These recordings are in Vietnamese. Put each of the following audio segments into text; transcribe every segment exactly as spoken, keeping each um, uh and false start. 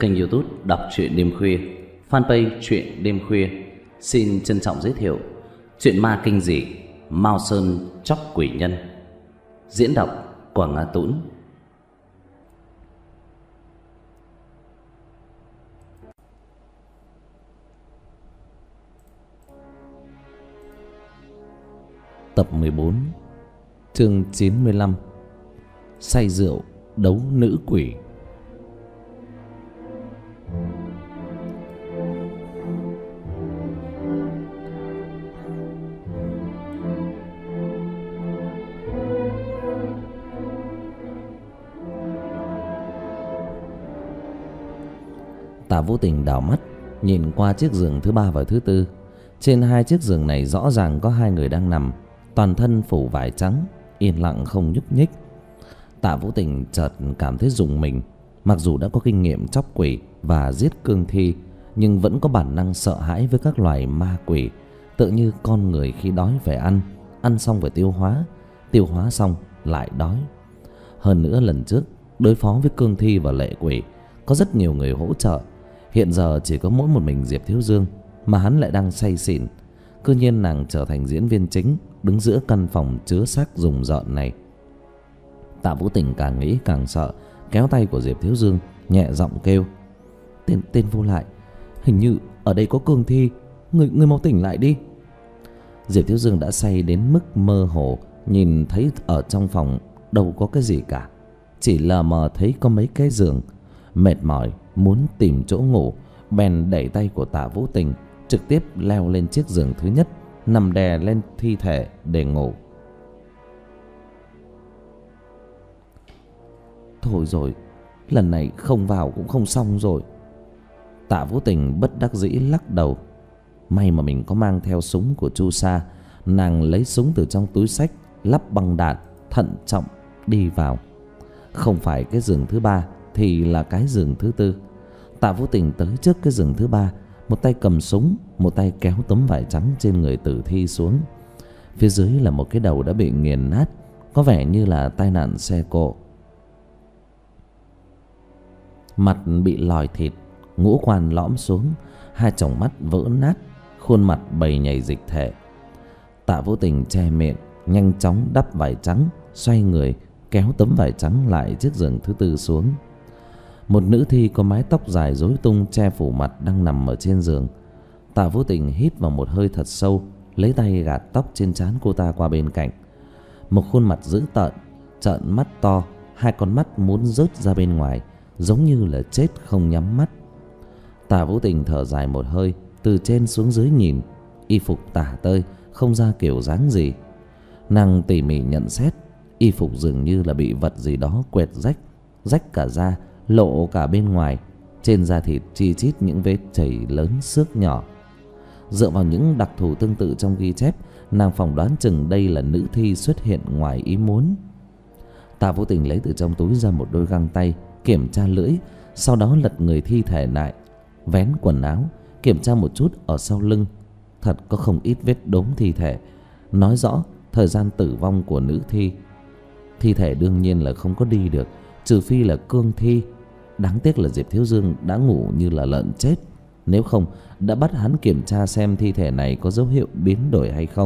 kênh YouTube Đọc truyện đêm khuya, fanpage truyện đêm khuya xin trân trọng giới thiệu truyện ma kinh dị Mao Sơn Chóc Quỷ Nhân. Diễn đọc Quảng Ngã Tũng. Tập mười bốn, chương chín mươi lăm. Say rượu đấu nữ quỷ. Tạ Vũ Tình đảo mắt nhìn qua chiếc giường thứ ba và thứ tư. Trên hai chiếc giường này rõ ràng có hai người đang nằm, toàn thân phủ vải trắng, yên lặng không nhúc nhích. Tạ Vũ Tình chợt cảm thấy rùng mình. Mặc dù đã có kinh nghiệm chóc quỷ và giết cương thi, nhưng vẫn có bản năng sợ hãi với các loài ma quỷ. Tựa như con người khi đói phải ăn, ăn xong phải tiêu hóa, tiêu hóa xong lại đói. Hơn nữa lần trước đối phó với cương thi và lệ quỷ có rất nhiều người hỗ trợ. Hiện giờ chỉ có mỗi một mình Diệp Thiếu Dương, mà hắn lại đang say xỉn. Cứ nhiên nàng trở thành diễn viên chính, đứng giữa căn phòng chứa xác rùng rợn này. Tạ Vũ Tình càng nghĩ càng sợ, kéo tay của Diệp Thiếu Dương, nhẹ giọng kêu: Tên, tên vô lại, hình như ở đây có cương thi, người, người mau tỉnh lại đi. Diệp Thiếu Dương đã say đến mức mơ hồ, nhìn thấy ở trong phòng đâu có cái gì cả, chỉ lờ mờ thấy có mấy cái giường. Mệt mỏi muốn tìm chỗ ngủ, bèn đẩy tay của Tạ Vũ Tình, trực tiếp leo lên chiếc giường thứ nhất, nằm đè lên thi thể để ngủ. Thôi rồi, lần này không vào cũng không xong rồi. Tạ Vũ Tình bất đắc dĩ lắc đầu. May mà mình có mang theo súng của Chu Sa. Nàng lấy súng từ trong túi xách, lắp băng đạn, thận trọng đi vào. Không phải cái giường thứ ba thì là cái giường thứ tư. Tạ Vũ Tình tới trước cái giường thứ ba, một tay cầm súng, một tay kéo tấm vải trắng trên người tử thi xuống. Phía dưới là một cái đầu đã bị nghiền nát, có vẻ như là tai nạn xe cộ. Mặt bị lòi thịt, ngũ quan lõm xuống, hai tròng mắt vỡ nát, khuôn mặt bầy nhầy dịch thể. Tạ Vũ Tình che miệng, nhanh chóng đắp vải trắng, xoay người kéo tấm vải trắng lại chiếc giường thứ tư xuống. Một nữ thi có mái tóc dài rối tung che phủ mặt đang nằm ở trên giường. Tạ Vũ Tình hít vào một hơi thật sâu, lấy tay gạt tóc trên trán cô ta qua bên cạnh. Một khuôn mặt dữ tợn, trợn mắt to, hai con mắt muốn rớt ra bên ngoài, giống như là chết không nhắm mắt. Tạ Vũ Tình thở dài một hơi, từ trên xuống dưới nhìn, y phục tả tơi, không ra kiểu dáng gì. Nàng tỉ mỉ nhận xét, y phục dường như là bị vật gì đó quẹt rách, rách cả da, lộ cả bên ngoài. Trên da thịt chi chít những vết chảy lớn xước nhỏ. Dựa vào những đặc thù tương tự trong ghi chép, nàng phỏng đoán chừng đây là nữ thi xuất hiện ngoài ý muốn. Tạ Vũ Tình lấy từ trong túi ra một đôi găng tay, kiểm tra lưỡi, sau đó lật người thi thể lại, vén quần áo, kiểm tra một chút ở sau lưng. Thật có không ít vết đốm thi thể, nói rõ thời gian tử vong của nữ thi. Thi thể đương nhiên là không có đi được, trừ phi là cương thi. Đáng tiếc là Diệp Thiếu Dương đã ngủ như là lợn chết, nếu không đã bắt hắn kiểm tra xem thi thể này có dấu hiệu biến đổi hay không.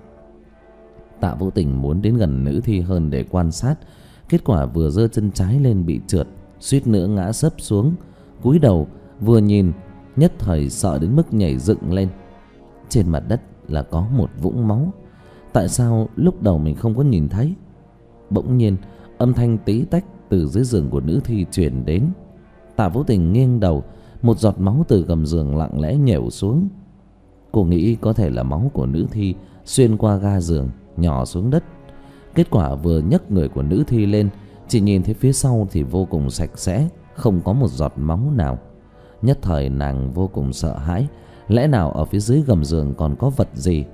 Tạ Vũ Tình muốn đến gần nữ thi hơn để quan sát, kết quả vừa giơ chân trái lên bị trượt, suýt nữa ngã sấp xuống. Cúi đầu vừa nhìn, nhất thời sợ đến mức nhảy dựng lên. Trên mặt đất là có một vũng máu. Tại sao lúc đầu mình không có nhìn thấy? Bỗng nhiên âm thanh tí tách từ dưới giường của nữ thi truyền đến. Tạ Vũ Tình nghiêng đầu, một giọt máu từ gầm giường lặng lẽ nhểu xuống. Cô nghĩ có thể là máu của nữ thi xuyên qua ga giường nhỏ xuống đất. Kết quả vừa nhấc người của nữ thi lên, chỉ nhìn thấy phía sau thì vô cùng sạch sẽ, không có một giọt máu nào. Nhất thời nàng vô cùng sợ hãi, lẽ nào ở phía dưới gầm giường còn có vật gì?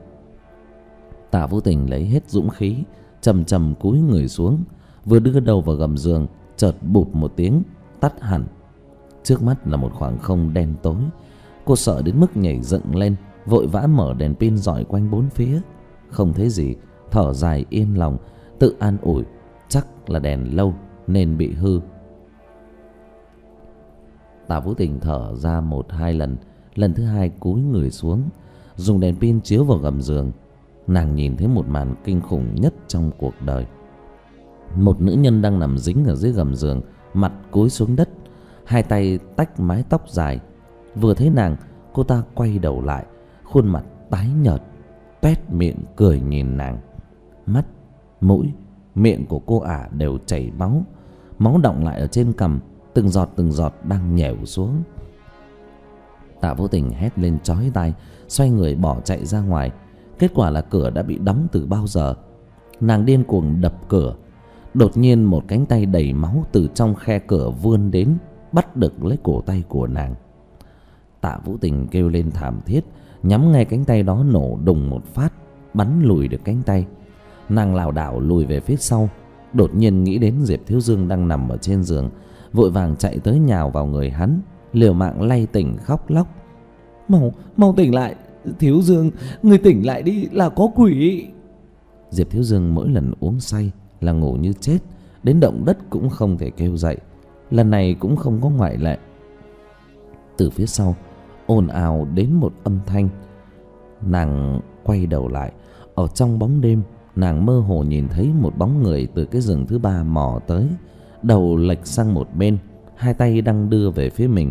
Tạ Vũ Tình lấy hết dũng khí, chầm chầm cúi người xuống, vừa đưa đầu vào gầm giường, chợt bụp một tiếng, tắt hẳn. Trước mắt là một khoảng không đen tối. Cô sợ đến mức nhảy dựng lên, vội vã mở đèn pin rọi quanh bốn phía. Không thấy gì, thở dài yên lòng, tự an ủi, chắc là đèn lâu nên bị hư. Tạ Vũ Tình thở ra một hai lần, lần thứ hai cúi người xuống, dùng đèn pin chiếu vào gầm giường. Nàng nhìn thấy một màn kinh khủng nhất trong cuộc đời. Một nữ nhân đang nằm dính ở dưới gầm giường, mặt cúi xuống đất, hai tay tách mái tóc dài. Vừa thấy nàng, cô ta quay đầu lại, khuôn mặt tái nhợt, toét miệng cười nhìn nàng. Mắt, mũi, miệng của cô ả đều chảy máu, máu đọng lại ở trên cằm, từng giọt từng giọt đang nhèo xuống. Tạ Vũ Tình hét lên chói tai, xoay người bỏ chạy ra ngoài. Kết quả là cửa đã bị đóng từ bao giờ. Nàng điên cuồng đập cửa. Đột nhiên một cánh tay đầy máu từ trong khe cửa vươn đến, bắt được lấy cổ tay của nàng. Tạ Vũ Tình kêu lên thảm thiết, nhắm ngay cánh tay đó, nổ đùng một phát, bắn lùi được cánh tay. Nàng lảo đảo lùi về phía sau, đột nhiên nghĩ đến Diệp Thiếu Dương đang nằm ở trên giường, vội vàng chạy tới nhào vào người hắn, liều mạng lay tỉnh khóc lóc. Mau, mau tỉnh lại, Thiếu Dương, người tỉnh lại đi, là có quỷ. Diệp Thiếu Dương mỗi lần uống say là ngủ như chết, đến động đất cũng không thể kêu dậy. Lần này cũng không có ngoại lệ. Từ phía sau ồn ào đến một âm thanh. Nàng quay đầu lại, ở trong bóng đêm nàng mơ hồ nhìn thấy một bóng người từ cái giường thứ ba mò tới, đầu lệch sang một bên, hai tay đang đưa về phía mình.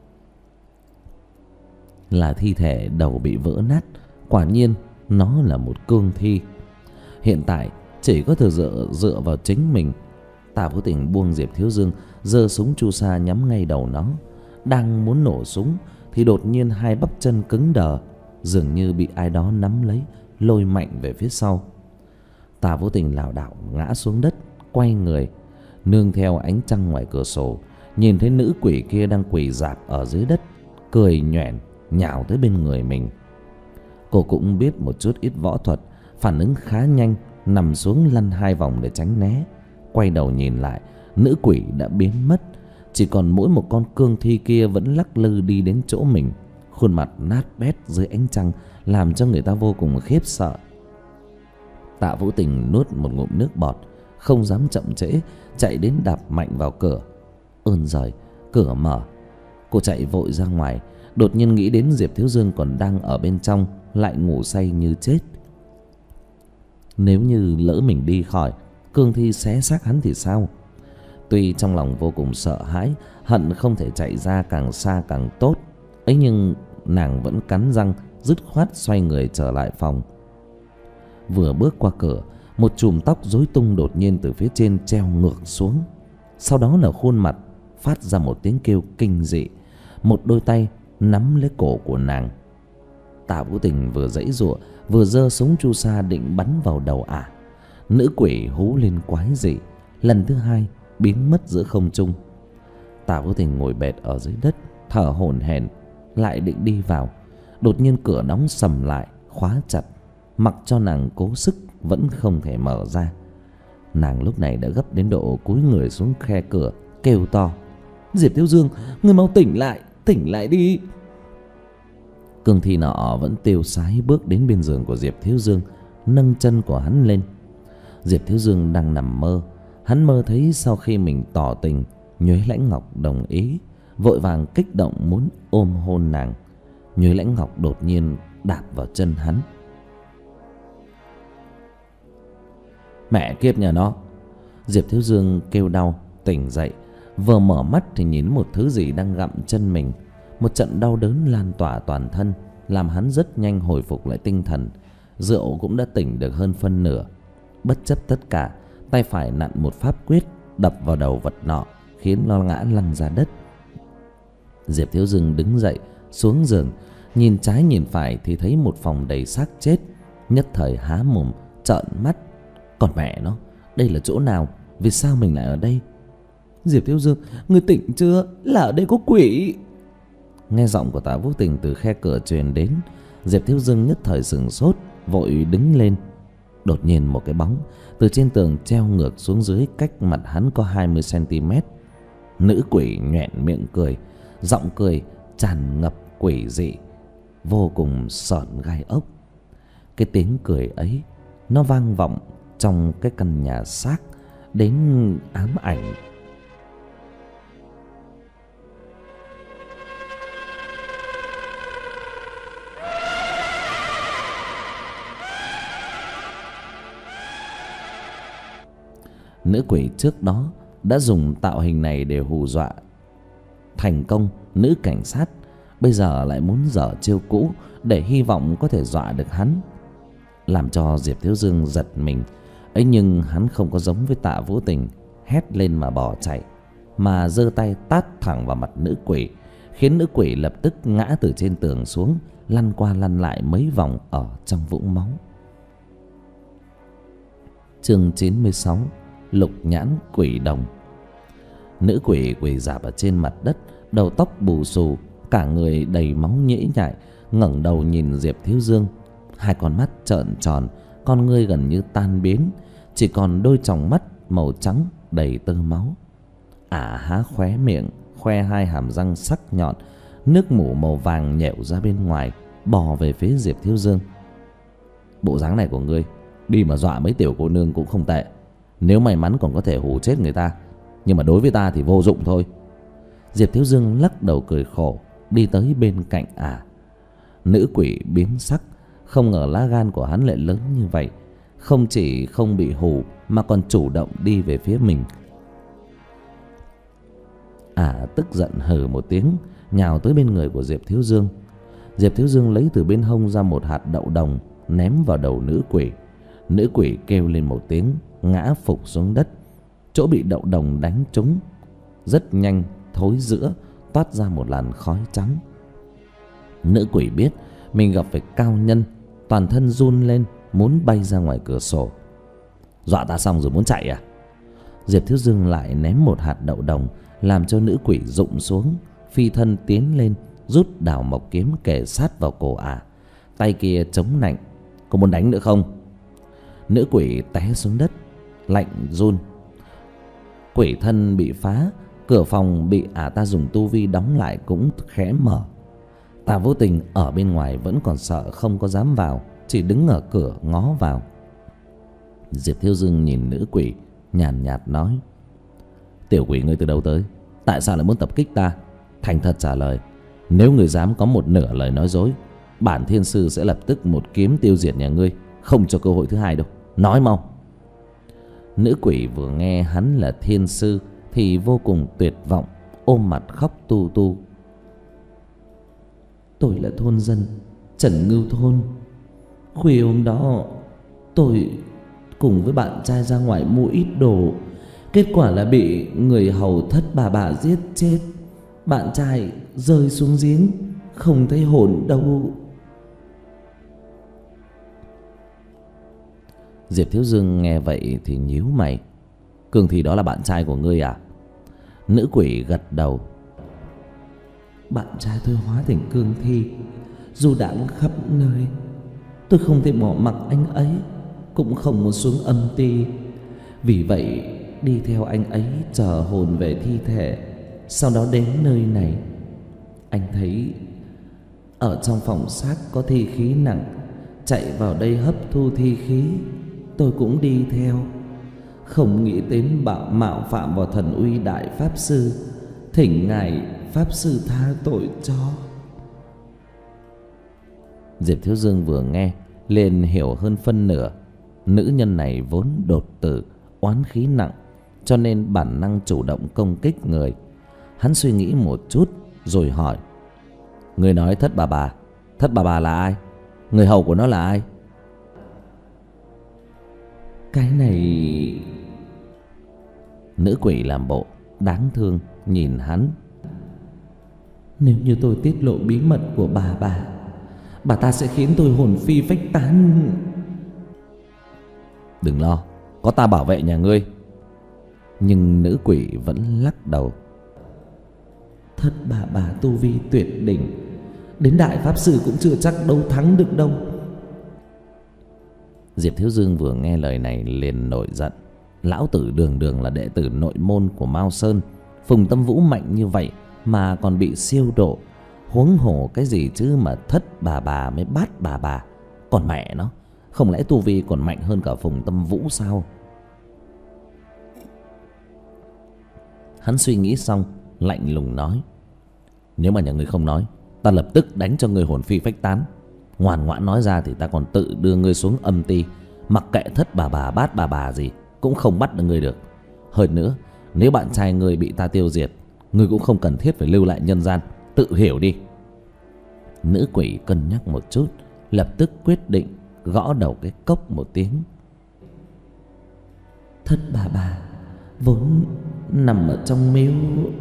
Là thi thể đầu bị vỡ nát. Quả nhiên nó là một cương thi. Hiện tại chỉ có thể dựa dựa vào chính mình. Tạ Vũ Tình buông Diệp Thiếu Dương, giơ súng chu sa nhắm ngay đầu nó. Đang muốn nổ súng thì đột nhiên hai bắp chân cứng đờ, dường như bị ai đó nắm lấy, lôi mạnh về phía sau. Tạ Vũ Tình lảo đảo ngã xuống đất, quay người, nương theo ánh trăng ngoài cửa sổ, nhìn thấy nữ quỷ kia đang quỳ rạp ở dưới đất, cười nhoẻn nhào tới bên người mình. Cô cũng biết một chút ít võ thuật, phản ứng khá nhanh, nằm xuống lăn hai vòng để tránh né. Quay đầu nhìn lại, nữ quỷ đã biến mất, chỉ còn mỗi một con cương thi kia vẫn lắc lư đi đến chỗ mình, khuôn mặt nát bét dưới ánh trăng, làm cho người ta vô cùng khiếp sợ. Tạ Vũ Tình nuốt một ngụm nước bọt, không dám chậm trễ, chạy đến đạp mạnh vào cửa. Ơn giời, cửa mở. Cô chạy vội ra ngoài, đột nhiên nghĩ đến Diệp Thiếu Dương còn đang ở bên trong, lại ngủ say như chết. Nếu như lỡ mình đi khỏi, cương thi xé xác hắn thì sao? Tuy trong lòng vô cùng sợ hãi, hận không thể chạy ra càng xa càng tốt, ấy nhưng nàng vẫn cắn răng, dứt khoát xoay người trở lại phòng. Vừa bước qua cửa, một chùm tóc rối tung đột nhiên từ phía trên treo ngược xuống. Sau đó là khuôn mặt phát ra một tiếng kêu kinh dị. Một đôi tay nắm lấy cổ của nàng. Tạ Vũ Tình vừa giãy giụa, vừa giơ súng chu sa định bắn vào đầu ả. Nữ quỷ hú lên quái dị, lần thứ hai biến mất giữa không trung. Tạ Vũ Tình ngồi bệt ở dưới đất, thở hổn hển, lại định đi vào. Đột nhiên cửa đóng sầm lại, khóa chặt, mặc cho nàng cố sức vẫn không thể mở ra. Nàng lúc này đã gấp đến độ cúi người xuống khe cửa, kêu to: Diệp Thiếu Dương, ngươi mau tỉnh lại, tỉnh lại đi. Cương thi nọ vẫn tiêu sái bước đến bên giường của Diệp Thiếu Dương, nâng chân của hắn lên. Diệp Thiếu Dương đang nằm mơ. Hắn mơ thấy sau khi mình tỏ tình, Nhuế Lãnh Ngọc đồng ý, vội vàng kích động muốn ôm hôn nàng. Nhuế Lãnh Ngọc đột nhiên đạp vào chân hắn. Mẹ kiếp nhà nó! Diệp Thiếu Dương kêu đau, tỉnh dậy, vừa mở mắt thì nhìn một thứ gì đang gặm chân mình. Một trận đau đớn lan tỏa toàn thân, làm hắn rất nhanh hồi phục lại tinh thần. Rượu cũng đã tỉnh được hơn phân nửa. Bất chấp tất cả, tay phải nặn một pháp quyết đập vào đầu vật nọ, khiến nó ngã lăn ra đất. Diệp Thiếu Dương đứng dậy, xuống giường, nhìn trái nhìn phải thì thấy một phòng đầy xác chết. Nhất thời há mồm trợn mắt. Còn mẹ nó, đây là chỗ nào? Vì sao mình lại ở đây? Diệp Thiếu Dương, người tỉnh chưa? Là ở đây có quỷ. Nghe giọng của Tạ Vũ Tình từ khe cửa truyền đến, Diệp Thiếu Dương nhất thời sửng sốt, vội đứng lên. Đột nhiên một cái bóng từ trên tường treo ngược xuống dưới, cách mặt hắn có hai mươi xăng ti mét. Nữ quỷ nhoẻn miệng cười, giọng cười tràn ngập quỷ dị, vô cùng sởn gai ốc. Cái tiếng cười ấy nó vang vọng trong cái căn nhà xác đến ám ảnh. Nữ quỷ trước đó đã dùng tạo hình này để hù dọa thành công nữ cảnh sát, bây giờ lại muốn dở chiêu cũ để hy vọng có thể dọa được hắn, làm cho Diệp Thiếu Dương giật mình. Ấy nhưng hắn không có giống với Tạ Vũ Tình hét lên mà bỏ chạy, mà giơ tay tát thẳng vào mặt nữ quỷ, khiến nữ quỷ lập tức ngã từ trên tường xuống, lăn qua lăn lại mấy vòng ở trong vũng máu. Chương chín mươi sáu. Lục nhãn quỷ đồng. Nữ quỷ quỳ rạp ở trên mặt đất, đầu tóc bù xù, cả người đầy máu nhễ nhại, ngẩng đầu nhìn Diệp Thiếu Dương. Hai con mắt trợn tròn, con ngươi gần như tan biến, chỉ còn đôi tròng mắt màu trắng đầy tơ máu. Ả há khóe miệng, khoe hai hàm răng sắc nhọn, nước mủ màu vàng nhẹo ra bên ngoài, bò về phía Diệp Thiếu Dương. Bộ dáng này của ngươi, đi mà dọa mấy tiểu cô nương cũng không tệ. Nếu may mắn còn có thể hù chết người ta, nhưng mà đối với ta thì vô dụng thôi. Diệp Thiếu Dương lắc đầu cười khổ, đi tới bên cạnh Ả. Nữ quỷ biến sắc, không ngờ lá gan của hắn lại lớn như vậy, không chỉ không bị hù mà còn chủ động đi về phía mình. Ả tức giận hừ một tiếng, nhào tới bên người của Diệp Thiếu Dương. Diệp Thiếu Dương lấy từ bên hông ra một hạt đậu đồng, ném vào đầu nữ quỷ. Nữ quỷ kêu lên một tiếng, ngã phục xuống đất. Chỗ bị đậu đồng đánh trúng rất nhanh thối rữa, toát ra một làn khói trắng. Nữ quỷ biết mình gặp phải cao nhân, toàn thân run lên, muốn bay ra ngoài cửa sổ. Dọa ta xong rồi muốn chạy à? Diệp Thiếu Dương lại ném một hạt đậu đồng, làm cho nữ quỷ rụng xuống, phi thân tiến lên, rút đào mộc kiếm kề sát vào cổ Ả, tay kia chống nạnh. Có muốn đánh nữa không? Nữ quỷ té xuống đất, lạnh run. Quỷ thân bị phá, cửa phòng bị Ả ta dùng tu vi đóng lại cũng khẽ mở. Tạ Vô Tình ở bên ngoài vẫn còn sợ, không có dám vào, chỉ đứng ở cửa ngó vào. Diệp Thiếu Dương nhìn nữ quỷ, nhàn nhạt nói: Tiểu quỷ ngươi từ đâu tới? Tại sao lại muốn tập kích ta? Thành thật trả lời. Nếu ngươi dám có một nửa lời nói dối, bản thiên sư sẽ lập tức một kiếm tiêu diệt nhà ngươi, không cho cơ hội thứ hai đâu. Nói mau. Nữ quỷ vừa nghe hắn là thiên sư thì vô cùng tuyệt vọng, ôm mặt khóc tu tu. Tôi là thôn dân Trần Ngưu Thôn. Khuya hôm đó tôi cùng với bạn trai ra ngoài mua ít đồ, kết quả là bị người hầu thất bà bà giết chết. Bạn trai rơi xuống giếng, không thấy hồn đâu. Diệp Thiếu Dương nghe vậy thì nhíu mày. Cương Thi đó là bạn trai của ngươi à? Nữ quỷ gật đầu. Bạn trai tôi hóa thành Cương Thi, du đãng khắp nơi. Tôi không thể bỏ mặc anh ấy, cũng không muốn xuống âm ti. Vì vậy đi theo anh ấy chờ hồn về thi thể. Sau đó đến nơi này, anh thấy ở trong phòng xác có thi khí nặng, chạy vào đây hấp thu thi khí. Tôi cũng đi theo, không nghĩ đến bạo mạo phạm vào thần uy đại pháp sư, thỉnh ngài pháp sư tha tội cho. Diệp Thiếu Dương vừa nghe liền hiểu hơn phân nửa. Nữ nhân này vốn đột tử, oán khí nặng, cho nên bản năng chủ động công kích người. Hắn suy nghĩ một chút rồi hỏi: Người nói thất bà bà, thất bà bà là ai? Người hầu của nó là ai? Cái này... Nữ quỷ làm bộ đáng thương nhìn hắn. Nếu như tôi tiết lộ bí mật của bà bà, bà ta sẽ khiến tôi hồn phi phách tán. Đừng lo, có ta bảo vệ nhà ngươi. Nhưng nữ quỷ vẫn lắc đầu. Thất bà bà tu vi tuyệt đỉnh, đến đại pháp sư cũng chưa chắc đấu thắng được đâu. Diệp Thiếu Dương vừa nghe lời này liền nổi giận. Lão tử đường đường là đệ tử nội môn của Mao Sơn, Phùng Tâm Vũ mạnh như vậy mà còn bị siêu độ, huống hồ cái gì chứ mà thất bà bà mới bát bà bà. Còn mẹ nó, không lẽ tu vi còn mạnh hơn cả Phùng Tâm Vũ sao? Hắn suy nghĩ xong lạnh lùng nói: Nếu mà nhà ngươi không nói, ta lập tức đánh cho ngươi hồn phi phách tán. Ngoan ngoãn nói ra thì ta còn tự đưa ngươi xuống âm ti, mặc kệ thất bà bà bát bà bà gì cũng không bắt được ngươi được. Hơn nữa, nếu bạn trai ngươi bị ta tiêu diệt, ngươi cũng không cần thiết phải lưu lại nhân gian, tự hiểu đi. Nữ quỷ cân nhắc một chút, lập tức quyết định gõ đầu cái cốc một tiếng. Thất bà bà vốn nằm ở trong miếu.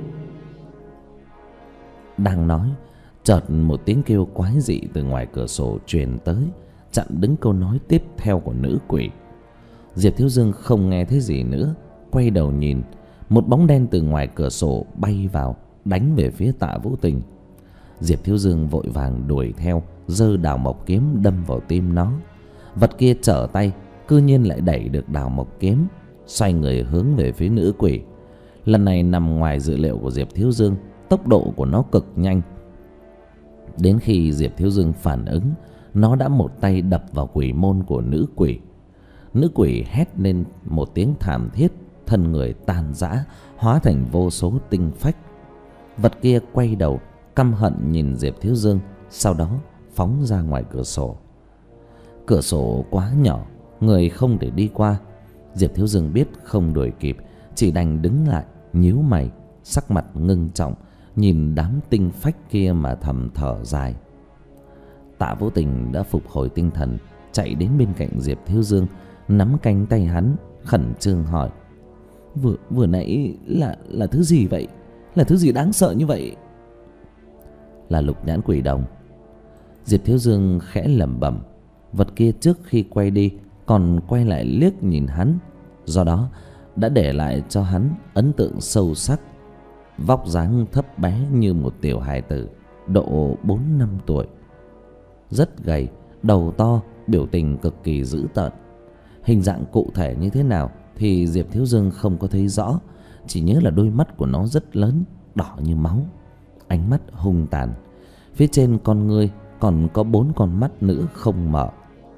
Đang nói, chợt một tiếng kêu quái dị từ ngoài cửa sổ truyền tới, chặn đứng câu nói tiếp theo của nữ quỷ. Diệp Thiếu Dương không nghe thấy gì nữa, quay đầu nhìn, một bóng đen từ ngoài cửa sổ bay vào, đánh về phía Tạ Vũ Tình. Diệp Thiếu Dương vội vàng đuổi theo, giơ đào mộc kiếm đâm vào tim nó. Vật kia trở tay, cư nhiên lại đẩy được đào mộc kiếm, xoay người hướng về phía nữ quỷ. Lần này nằm ngoài dự liệu của Diệp Thiếu Dương, tốc độ của nó cực nhanh. Đến khi Diệp Thiếu Dương phản ứng, nó đã một tay đập vào quỷ môn của nữ quỷ. Nữ quỷ hét lên một tiếng thảm thiết, thân người tan rã, hóa thành vô số tinh phách. Vật kia quay đầu căm hận nhìn Diệp Thiếu Dương, sau đó phóng ra ngoài cửa sổ. Cửa sổ quá nhỏ, người không thể đi qua. Diệp Thiếu Dương biết không đuổi kịp, chỉ đành đứng lại, nhíu mày, sắc mặt ngưng trọng, nhìn đám tinh phách kia mà thầm thở dài. Tạ Vũ Tình đã phục hồi tinh thần, chạy đến bên cạnh Diệp Thiếu Dương, nắm cánh tay hắn, khẩn trương hỏi: Vừa vừa nãy là là thứ gì vậy? Là thứ gì đáng sợ như vậy? Là lục nhãn quỷ đồng. Diệp Thiếu Dương khẽ lẩm bẩm. Vật kia trước khi quay đi còn quay lại liếc nhìn hắn, do đó đã để lại cho hắn ấn tượng sâu sắc. Vóc dáng thấp bé như một tiểu hài tử, độ bốn năm tuổi, rất gầy, đầu to, biểu tình cực kỳ dữ tợn. Hình dạng cụ thể như thế nào thì Diệp Thiếu Dương không có thấy rõ, chỉ nhớ là đôi mắt của nó rất lớn, đỏ như máu, ánh mắt hung tàn. Phía trên con ngươi còn có bốn con mắt nữa không mở.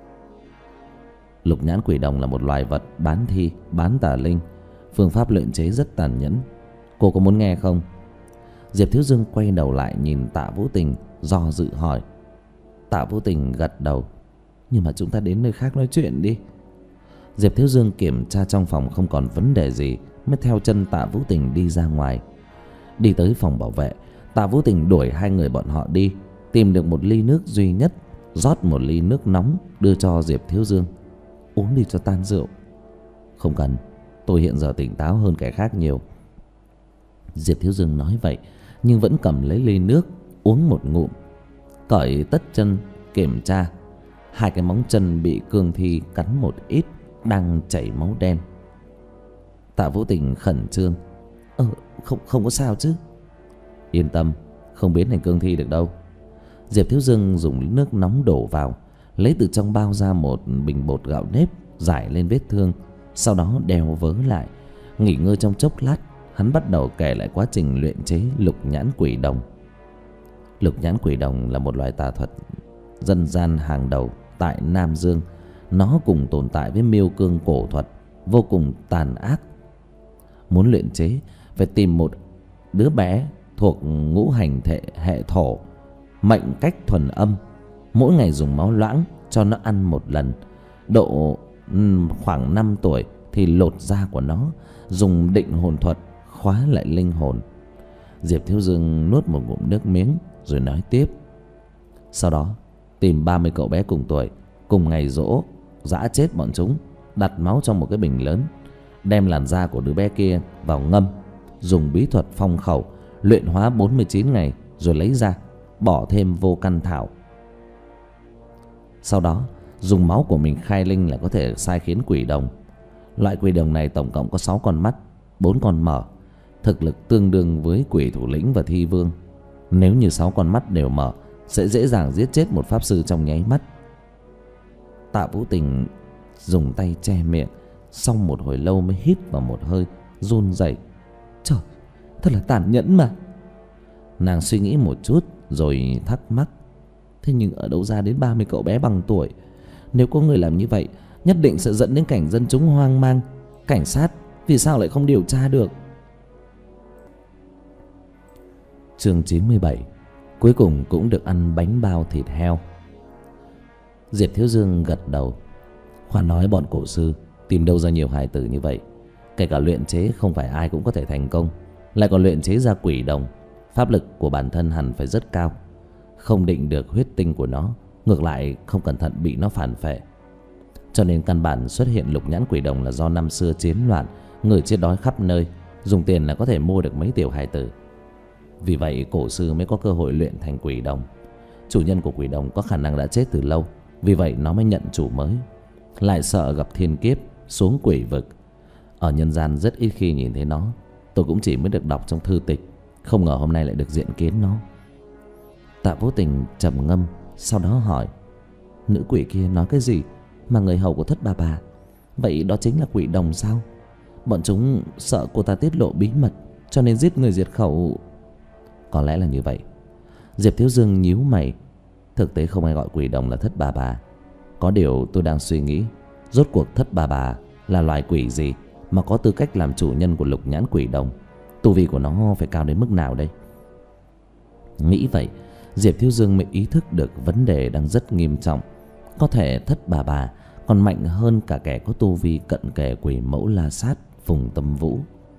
Lục nhãn quỷ đồng là một loài vật bán thi, bán tà linh, phương pháp luyện chế rất tàn nhẫn. Cô có muốn nghe không? Diệp Thiếu Dương quay đầu lại nhìn Tạ Vũ Tình, do dự hỏi. Tạ Vũ Tình gật đầu. Nhưng mà chúng ta đến nơi khác nói chuyện đi. Diệp Thiếu Dương kiểm tra trong phòng không còn vấn đề gì, mới theo chân Tạ Vũ Tình đi ra ngoài. Đi tới phòng bảo vệ, Tạ Vũ Tình đuổi hai người bọn họ đi, tìm được một ly nước duy nhất, rót một ly nước nóng đưa cho Diệp Thiếu Dương. Uống đi cho tan rượu. Không cần, tôi hiện giờ tỉnh táo hơn kẻ khác nhiều. Diệp Thiếu Dương nói vậy, nhưng vẫn cầm lấy ly nước uống một ngụm. Cởi tất chân kiểm tra, hai cái móng chân bị cương thi cắn một ít, đang chảy máu đen. Tạ Vũ Tình khẩn trương. Ờ, không, không có sao chứ? Yên tâm, không biến thành cương thi được đâu. Diệp Thiếu Dương dùng nước nóng đổ vào, lấy từ trong bao ra một bình bột gạo nếp, rải lên vết thương, sau đó đeo vớ lại. Nghỉ ngơi trong chốc lát, hắn bắt đầu kể lại quá trình luyện chế lục nhãn quỷ đồng. Lục nhãn quỷ đồng là một loại tà thuật dân gian hàng đầu tại Nam Dương. Nó cùng tồn tại với miêu cương cổ thuật, vô cùng tàn ác. Muốn luyện chế phải tìm một đứa bé thuộc ngũ hành thể hệ thổ, mệnh cách thuần âm, mỗi ngày dùng máu loãng cho nó ăn một lần. Độ khoảng năm tuổi thì lột da của nó, dùng định hồn thuật khóa lại linh hồn. Diệp Thiếu Dương nuốt một ngụm nước miếng rồi nói tiếp. Sau đó tìm ba mươi cậu bé cùng tuổi, cùng ngày giỗ, giã chết bọn chúng, đặt máu trong một cái bình lớn, đem làn da của đứa bé kia vào ngâm, dùng bí thuật phong khẩu luyện hóa bốn mươi chín ngày, rồi lấy ra, bỏ thêm vô căn thảo. Sau đó dùng máu của mình khai linh là có thể sai khiến quỷ đồng. Loại quỷ đồng này tổng cộng có sáu con mắt, bốn con mở, thực lực tương đương với quỷ thủ lĩnh và thi vương. Nếu như sáu con mắt đều mở, sẽ dễ dàng giết chết một pháp sư trong nháy mắt. Tạ Vũ Tình dùng tay che miệng, sau một hồi lâu mới hít vào một hơi, run rẩy. Trời, thật là tàn nhẫn mà. Nàng suy nghĩ một chút rồi thắc mắc. Thế nhưng ở đâu ra đến ba mươi cậu bé bằng tuổi? Nếu có người làm như vậy, nhất định sẽ dẫn đến cảnh dân chúng hoang mang. Cảnh sát vì sao lại không điều tra được? Chương chín mươi bảy. Cuối cùng cũng được ăn bánh bao thịt heo. Diệp Thiếu Dương gật đầu. Khoan nói bọn cổ sư tìm đâu ra nhiều hài tử như vậy. Cái Kể cả luyện chế không phải ai cũng có thể thành công, lại còn luyện chế ra quỷ đồng, pháp lực của bản thân hẳn phải rất cao. Không định được huyết tinh của nó, ngược lại không cẩn thận bị nó phản phệ. Cho nên căn bản xuất hiện lục nhãn quỷ đồng là do năm xưa chiến loạn, người chết đói khắp nơi, dùng tiền là có thể mua được mấy tiểu hài tử. Vì vậy cổ sư mới có cơ hội luyện thành quỷ đồng. Chủ nhân của quỷ đồng có khả năng đã chết từ lâu, vì vậy nó mới nhận chủ mới. Lại sợ gặp thiên kiếp xuống quỷ vực. Ở nhân gian rất ít khi nhìn thấy nó, tôi cũng chỉ mới được đọc trong thư tịch, không ngờ hôm nay lại được diện kiến nó. Tạ Vô Tình trầm ngâm, sau đó hỏi: nữ quỷ kia nói cái gì mà người hầu của Thất Bà Bà? Vậy đó chính là quỷ đồng sao? Bọn chúng sợ cô ta tiết lộ bí mật, cho nên giết người diệt khẩu. Có lẽ là như vậy. Diệp Thiếu Dương nhíu mày. Thực tế không ai gọi quỷ đồng là Thất Bà Bà. Có điều tôi đang suy nghĩ, rốt cuộc Thất Bà Bà là loài quỷ gì mà có tư cách làm chủ nhân của lục nhãn quỷ đồng? Tu vi của nó phải cao đến mức nào đây? Nghĩ vậy, Diệp Thiếu Dương mới ý thức được vấn đề đang rất nghiêm trọng. Có thể Thất Bà Bà còn mạnh hơn cả kẻ có tu vi cận kề quỷ mẫu La Sát Phùng Tâm Vũ.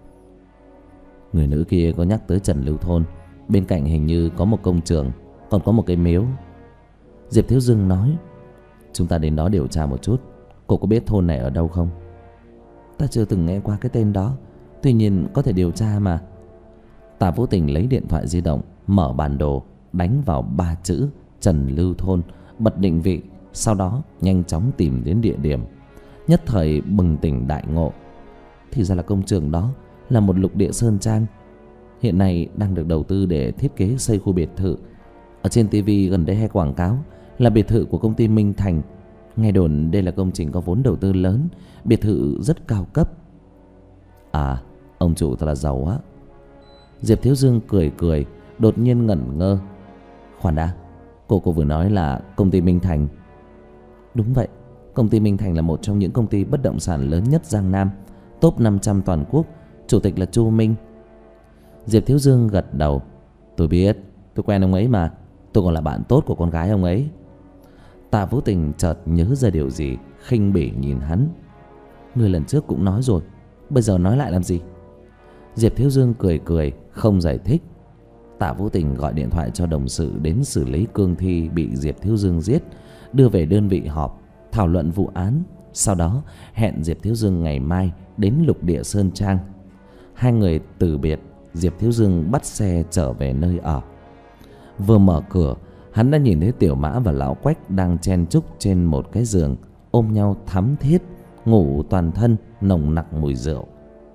Người nữ kia có nhắc tới Trần Lưu Thôn, bên cạnh hình như có một công trường, còn có một cái miếu. Diệp Thiếu Dương nói: chúng ta đến đó điều tra một chút. Cô có biết thôn này ở đâu không? Ta chưa từng nghe qua cái tên đó, tuy nhiên có thể điều tra mà. Tạ Vô Tình lấy điện thoại di động, mở bản đồ, đánh vào ba chữ Trần Lưu Thôn, bật định vị, sau đó nhanh chóng tìm đến địa điểm. Nhất thời bừng tỉnh đại ngộ. Thì ra là công trường đó là một lục địa sơn trang, hiện nay đang được đầu tư để thiết kế xây khu biệt thự. Ở trên tivi gần đây hay quảng cáo là biệt thự của công ty Minh Thành. Nghe đồn đây là công trình có vốn đầu tư lớn, biệt thự rất cao cấp. À, ông chủ thật là giàu á. Diệp Thiếu Dương cười cười, đột nhiên ngẩn ngơ. Khoan đã, cô cô vừa nói là công ty Minh Thành? Đúng vậy, công ty Minh Thành là một trong những công ty bất động sản lớn nhất Giang Nam, top năm trăm toàn quốc, chủ tịch là Chu Minh. Diệp Thiếu Dương gật đầu. Tôi biết, tôi quen ông ấy mà, tôi còn là bạn tốt của con gái ông ấy. Tạ Vô Tình chợt nhớ ra điều gì, khinh bỉ nhìn hắn. Người lần trước cũng nói rồi, bây giờ nói lại làm gì? Diệp Thiếu Dương cười cười, không giải thích. Tạ Vô Tình gọi điện thoại cho đồng sự đến xử lý cương thi bị Diệp Thiếu Dương giết, đưa về đơn vị họp thảo luận vụ án. Sau đó hẹn Diệp Thiếu Dương ngày mai đến lục địa sơn trang. Hai người từ biệt, Diệp Thiếu Dương bắt xe trở về nơi ở. Vừa mở cửa, hắn đã nhìn thấy Tiểu Mã và Lão Quách đang chen chúc trên một cái giường, ôm nhau thắm thiết, ngủ toàn thân nồng nặc mùi rượu.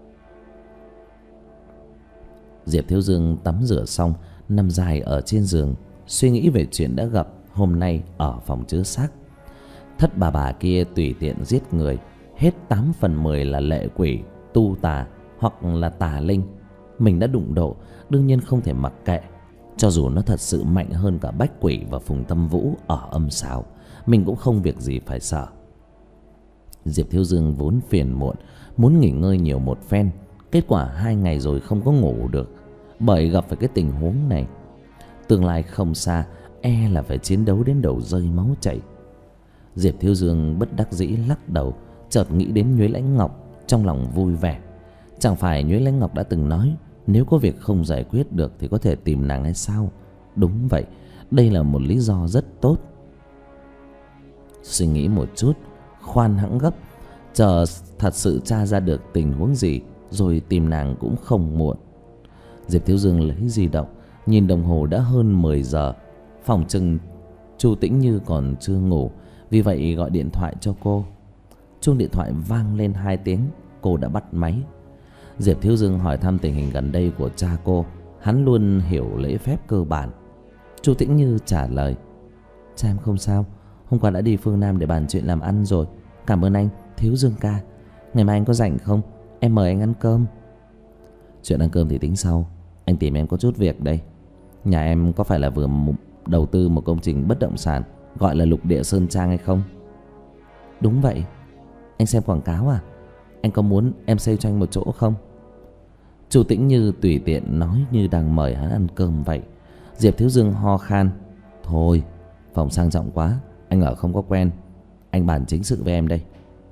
Diệp Thiếu Dương tắm rửa xong, nằm dài ở trên giường, suy nghĩ về chuyện đã gặp hôm nay ở phòng chứa xác. Thất Bà Bà kia tùy tiện giết người, hết tám phần mười là lệ quỷ, tu tà hoặc là tà linh. Mình đã đụng độ, đương nhiên không thể mặc kệ. Cho dù nó thật sự mạnh hơn cả Bách Quỷ và Phùng Tâm Vũ ở âm sào, mình cũng không việc gì phải sợ. Diệp Thiếu Dương vốn phiền muộn, muốn nghỉ ngơi nhiều một phen. Kết quả hai ngày rồi không có ngủ được, bởi gặp phải cái tình huống này. Tương lai không xa, e là phải chiến đấu đến đầu rơi máu chảy. Diệp Thiếu Dương bất đắc dĩ lắc đầu, chợt nghĩ đến Nhuế Lãnh Ngọc, trong lòng vui vẻ. Chẳng phải Nhuế Lãnh Ngọc đã từng nói nếu có việc không giải quyết được thì có thể tìm nàng hay sao? Đúng vậy, đây là một lý do rất tốt. Suy nghĩ một chút, khoan hãng gấp, chờ thật sự tra ra được tình huống gì rồi tìm nàng cũng không muộn. Diệp Thiếu Dương lấy di động, nhìn đồng hồ đã hơn mười giờ. Phòng chừng Chu Tĩnh Như còn chưa ngủ, vì vậy gọi điện thoại cho cô. Chuông điện thoại vang lên hai tiếng, cô đã bắt máy. Diệp Thiếu Dương hỏi thăm tình hình gần đây của cha cô. Hắn luôn hiểu lễ phép cơ bản. Chu Tĩnh Như trả lời: cha em không sao, hôm qua đã đi phương Nam để bàn chuyện làm ăn rồi. Cảm ơn anh, Thiếu Dương ca. Ngày mai anh có rảnh không? Em mời anh ăn cơm. Chuyện ăn cơm thì tính sau, anh tìm em có chút việc đây. Nhà em có phải là vừa đầu tư một công trình bất động sản gọi là Lục Địa Sơn Trang hay không? Đúng vậy. Anh xem quảng cáo à? Anh có muốn em xây cho anh một chỗ không? Chu Tĩnh Như tùy tiện nói như đang mời hắn ăn cơm vậy. Diệp Thiếu Dương ho khan: thôi, phòng sang trọng quá, anh ở không có quen. Anh bàn chính sự với em đây.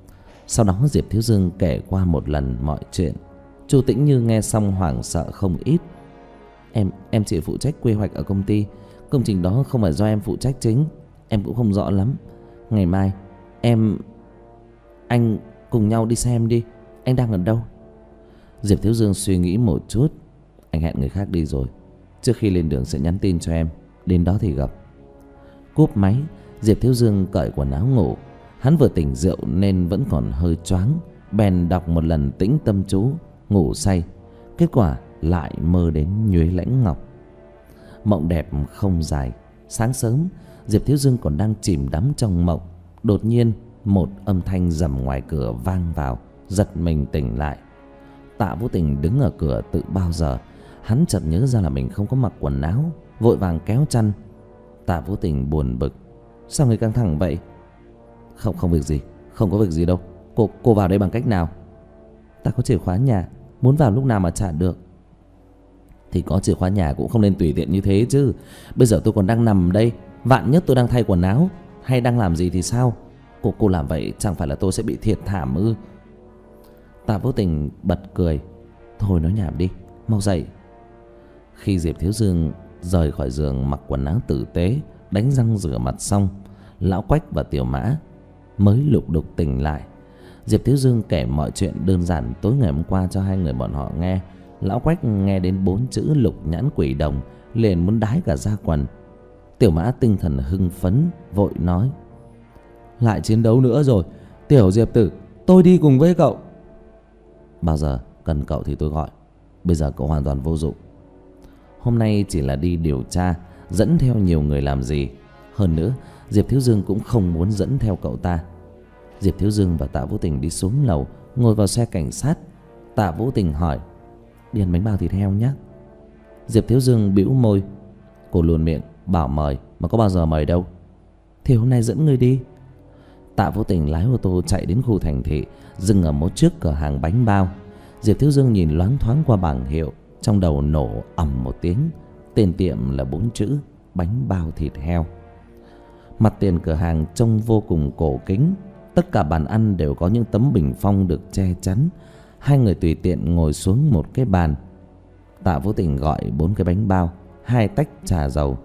Sau đó Diệp Thiếu Dương kể qua một lần mọi chuyện. Chu Tĩnh Như nghe xong hoảng sợ không ít. Em em chỉ phụ trách quy hoạch ở công ty. Công trình đó không phải do em phụ trách chính. Em cũng không rõ lắm. Ngày mai em anh cùng nhau đi xem đi. Anh đang ở đâu? Diệp Thiếu Dương suy nghĩ một chút. Anh hẹn người khác đi rồi. Trước khi lên đường sẽ nhắn tin cho em. Đến đó thì gặp. Cúp máy, Diệp Thiếu Dương cởi quần áo ngủ. Hắn vừa tỉnh rượu nên vẫn còn hơi choáng. Bèn đọc một lần Tĩnh Tâm Chú, ngủ say. Kết quả lại mơ đến Nhuế Lãnh Ngọc. Mộng đẹp không dài. Sáng sớm, Diệp Thiếu Dương còn đang chìm đắm trong mộng. Đột nhiên một âm thanh rầm ngoài cửa vang vào, giật mình tỉnh lại. Tạ Vũ Tình đứng ở cửa tự bao giờ. Hắn chợt nhớ ra là mình không có mặc quần áo, vội vàng kéo chăn. Tạ Vũ Tình buồn bực. Sao người căng thẳng vậy? Không không việc gì, không có việc gì đâu. Cô cô vào đây bằng cách nào? Ta có chìa khóa nhà, muốn vào lúc nào mà trả được. Thì có chìa khóa nhà cũng không nên tùy tiện như thế chứ. Bây giờ tôi còn đang nằm đây, vạn nhất tôi đang thay quần áo hay đang làm gì thì sao? Cô cô làm vậy chẳng phải là tôi sẽ bị thiệt thảm ư? Tạ Vũ Tình bật cười. Thôi nói nhảm đi, mau dậy. Khi Diệp Thiếu Dương rời khỏi giường, mặc quần áo tử tế, đánh răng rửa mặt xong, Lão Quách và Tiểu Mã mới lục đục tỉnh lại. Diệp Thiếu Dương kể mọi chuyện đơn giản tối ngày hôm qua cho hai người bọn họ nghe. Lão Quách nghe đến bốn chữ lục nhãn quỷ đồng liền muốn đái cả da quần. Tiểu Mã tinh thần hưng phấn vội nói: Lại chiến đấu nữa rồi. Tiểu Diệp tử, tôi đi cùng với cậu. Bao giờ cần cậu thì tôi gọi. Bây giờ cậu hoàn toàn vô dụng. Hôm nay chỉ là đi điều tra, dẫn theo nhiều người làm gì. Hơn nữa Diệp Thiếu Dương cũng không muốn dẫn theo cậu ta. Diệp Thiếu Dương và Tạ Vũ Tình đi xuống lầu, ngồi vào xe cảnh sát. Tạ Vũ Tình hỏi: Đi ăn bánh bao thịt heo nhé. Diệp Thiếu Dương bĩu môi. Cô luồn miệng bảo mời mà có bao giờ mời đâu. Thì hôm nay dẫn người đi. Tạ Vũ Tình lái ô tô chạy đến khu thành thị, dừng ở một trước cửa hàng bánh bao. Diệp Thiếu Dương nhìn loáng thoáng qua bảng hiệu, trong đầu nổ ầm một tiếng. Tên tiệm là bốn chữ bánh bao thịt heo. Mặt tiền cửa hàng trông vô cùng cổ kính. Tất cả bàn ăn đều có những tấm bình phong được che chắn. Hai người tùy tiện ngồi xuống một cái bàn. Tạ Vũ Tình gọi bốn cái bánh bao, hai tách trà dầu.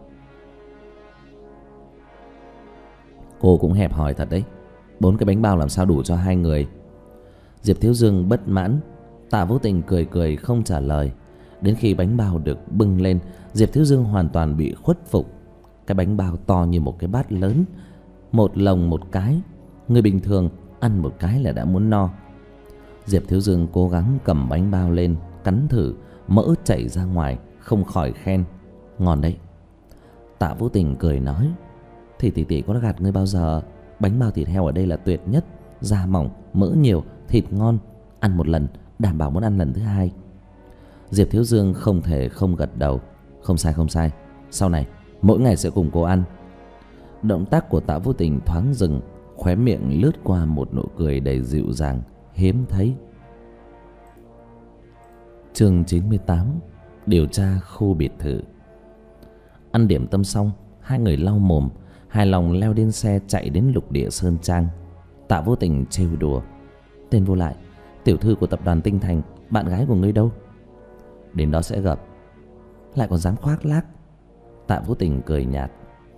Cô cũng hẹp hòi thật đấy. Bốn cái bánh bao làm sao đủ cho hai người? Diệp Thiếu Dương bất mãn. Tạ Vũ Tình cười cười không trả lời. Đến khi bánh bao được bưng lên, Diệp Thiếu Dương hoàn toàn bị khuất phục. Cái bánh bao to như một cái bát lớn, một lồng một cái. Người bình thường ăn một cái là đã muốn no. Diệp Thiếu Dương cố gắng cầm bánh bao lên, cắn thử, mỡ chảy ra ngoài, không khỏi khen: Ngon đấy. Tạ Vũ Tình cười nói: Thì tỷ tỷ có gạt ngươi bao giờ? Bánh bao thịt heo ở đây là tuyệt nhất. Da mỏng, mỡ nhiều, thịt ngon. Ăn một lần, đảm bảo muốn ăn lần thứ hai. Diệp Thiếu Dương không thể không gật đầu. Không sai không sai, sau này mỗi ngày sẽ cùng cô ăn. Động tác của Tạ Vũ Tình thoáng dừng, khóe miệng lướt qua một nụ cười đầy dịu dàng, hiếm thấy. Chương chín mươi tám. Điều tra khu biệt thự. Ăn điểm tâm xong, hai người lau mồm, hài lòng leo lên xe chạy đến Lục Địa Sơn Trang. Tạ Vũ Tình trêu đùa: Tên vô lại, tiểu thư của tập đoàn Tinh Thành, bạn gái của ngươi đâu? Đến đó sẽ gặp. Lại còn dám khoác lác. Tạ Vũ Tình cười nhạt.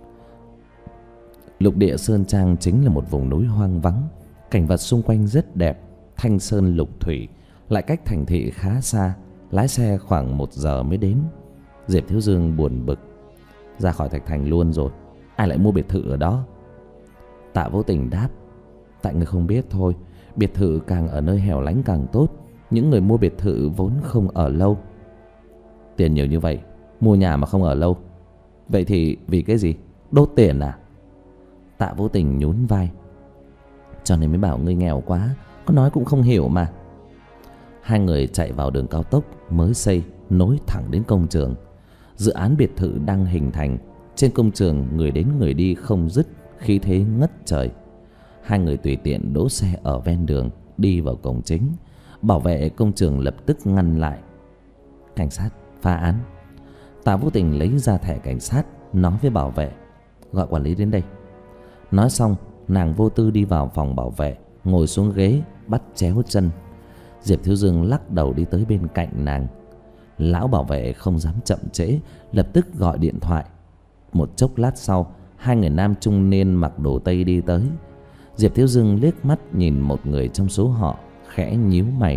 Lục Địa Sơn Trang chính là một vùng núi hoang vắng. Cảnh vật xung quanh rất đẹp, thanh sơn lục thủy, lại cách thành thị khá xa. Lái xe khoảng một giờ mới đến. Diệp Thiếu Dương buồn bực: Ra khỏi Thạch Thành luôn rồi, ai lại mua biệt thự ở đó? Tạ Vũ Tình đáp: Tại người không biết thôi. Biệt thự càng ở nơi hẻo lánh càng tốt. Những người mua biệt thự vốn không ở lâu. Tiền nhiều như vậy, mua nhà mà không ở lâu. Vậy thì vì cái gì? Đốt tiền à? Tạ Vũ Tình nhún vai: Cho nên mới bảo ngươi nghèo quá, có nói cũng không hiểu mà. Hai người chạy vào đường cao tốc mới xây, nối thẳng đến công trường. Dự án biệt thự đang hình thành. Trên công trường người đến người đi không dứt, khí thế ngất trời. Hai người tùy tiện đỗ xe ở ven đường, đi vào cổng chính. Bảo vệ công trường lập tức ngăn lại: Cảnh sát, phá án. Tạ Vũ Tình lấy ra thẻ cảnh sát, nói với bảo vệ: Gọi quản lý đến đây. Nói xong, nàng vô tư đi vào phòng bảo vệ, ngồi xuống ghế bắt chéo chân. Diệp Thiếu Dương lắc đầu đi tới bên cạnh nàng. Lão bảo vệ không dám chậm trễ, lập tức gọi điện thoại. Một chốc lát sau, hai người nam trung niên mặc đồ tây đi tới. Diệp Thiếu Dương liếc mắt nhìn một người trong số họ, khẽ nhíu mày.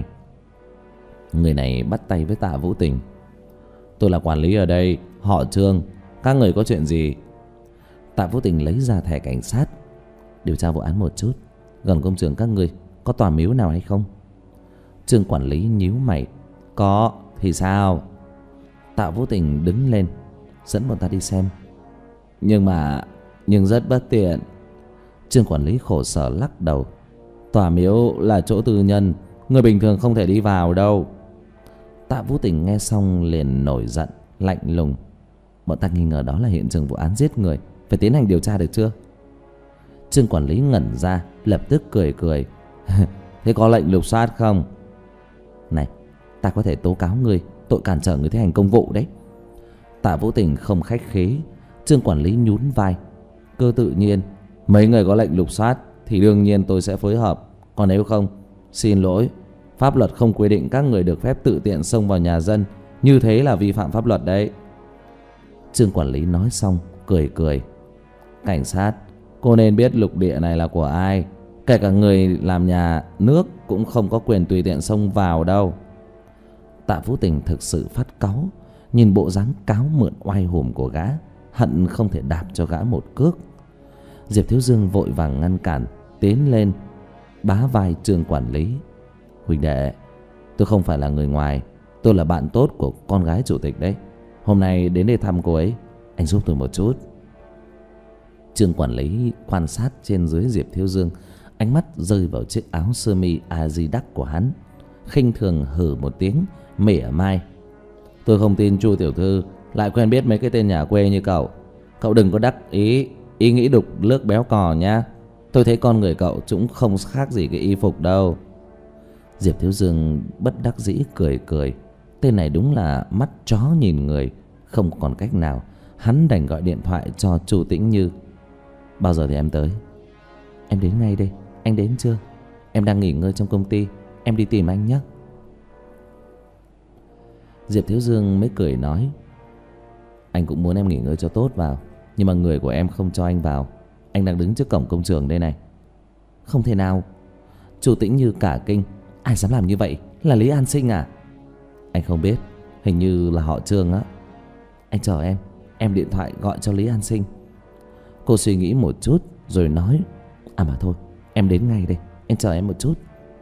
Người này bắt tay với Tạ Vũ Tình. Tôi là quản lý ở đây, họ Trương, các người có chuyện gì? Tạ Vũ Tình lấy ra thẻ cảnh sát. Điều tra vụ án một chút, gần công trường các người có tòa miếu nào hay không? Trương quản lý nhíu mày. Có thì sao? Tạ Vũ Tình đứng lên, dẫn bọn ta đi xem. Nhưng mà Nhưng rất bất tiện. Trương quản lý khổ sở lắc đầu. Tòa miếu là chỗ tư nhân, người bình thường không thể đi vào đâu. Tạ Vũ Tình nghe xong liền nổi giận, lạnh lùng. Bọn ta nghi ngờ đó là hiện trường vụ án giết người, phải tiến hành điều tra được chưa? Trương quản lý ngẩn ra, lập tức cười cười. Thế có lệnh lục soát không? Này, ta có thể tố cáo ngươi tội cản trở người thi hành công vụ đấy. Tạ Vũ Tình không khách khí. Trương quản lý nhún vai. Cơ tự nhiên, mấy người có lệnh lục soát thì đương nhiên tôi sẽ phối hợp. Còn nếu không, xin lỗi, pháp luật không quy định các người được phép tự tiện xông vào nhà dân. Như thế là vi phạm pháp luật đấy. Trương quản lý nói xong cười cười. Cảnh sát, cô nên biết lục địa này là của ai. Kể cả người làm nhà nước cũng không có quyền tùy tiện xông vào đâu. Tạ Vũ Tình thực sự phát cáu. Nhìn bộ dáng cáo mượn oai hùm của gã, hận không thể đạp cho gã một cước. Diệp Thiếu Dương vội vàng ngăn cản, tiến lên bá vai Trương quản lý. Huynh đệ, tôi không phải là người ngoài, tôi là bạn tốt của con gái chủ tịch đấy. Hôm nay đến đây thăm cô ấy, anh giúp tôi một chút. Trương quản lý quan sát trên dưới Diệp Thiếu Dương, ánh mắt rơi vào chiếc áo sơ mi Adidas của hắn, khinh thường hừ một tiếng, mỉa mai. Tôi không tin Chu tiểu thư lại quen biết mấy cái tên nhà quê như cậu. Cậu đừng có đắc ý ý nghĩ đục nước béo cò nhá. Tôi thấy con người cậu cũng không khác gì cái y phục đâu. Diệp Thiếu Dương bất đắc dĩ cười cười. Tên này đúng là mắt chó nhìn người. Không còn cách nào, hắn đành gọi điện thoại cho Chu Tĩnh Như. Bao giờ thì em tới? Em đến ngay đây. Anh đến chưa? Em đang nghỉ ngơi trong công ty, em đi tìm anh nhé. Diệp Thiếu Dương mới cười nói. Anh cũng muốn em nghỉ ngơi cho tốt vào, nhưng mà người của em không cho anh vào. Anh đang đứng trước cổng công trường đây này. Không thể nào. Chu Tĩnh Như cả kinh. Ai dám làm như vậy? Là Lý An Sinh à? Anh không biết, hình như là họ Trương á. Anh chờ em, em điện thoại gọi cho Lý An Sinh. Cô suy nghĩ một chút rồi nói. À mà thôi, em đến ngay đây, em chờ em một chút.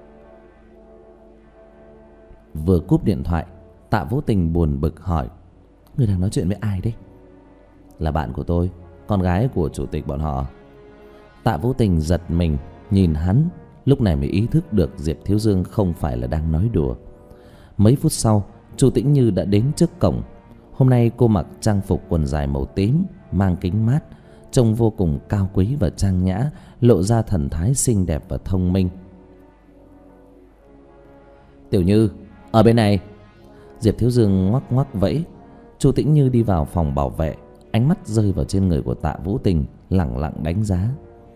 Vừa cúp điện thoại, Tạ Vũ Tình buồn bực hỏi. Người đang nói chuyện với ai đấy? Là bạn của tôi, con gái của chủ tịch bọn họ. Tạ Vũ Tình giật mình nhìn hắn, lúc này mới ý thức được Diệp Thiếu Dương không phải là đang nói đùa. Mấy phút sau, Chu Tĩnh Như đã đến trước cổng. Hôm nay cô mặc trang phục quần dài màu tím, mang kính mát, trông vô cùng cao quý và trang nhã, lộ ra thần thái xinh đẹp và thông minh. Tiểu Như, ở bên này. Diệp Thiếu Dương ngoắc ngoắc vẫy. Chu Tĩnh Như đi vào phòng bảo vệ, ánh mắt rơi vào trên người của Tạ Vũ Tình, lẳng lặng đánh giá.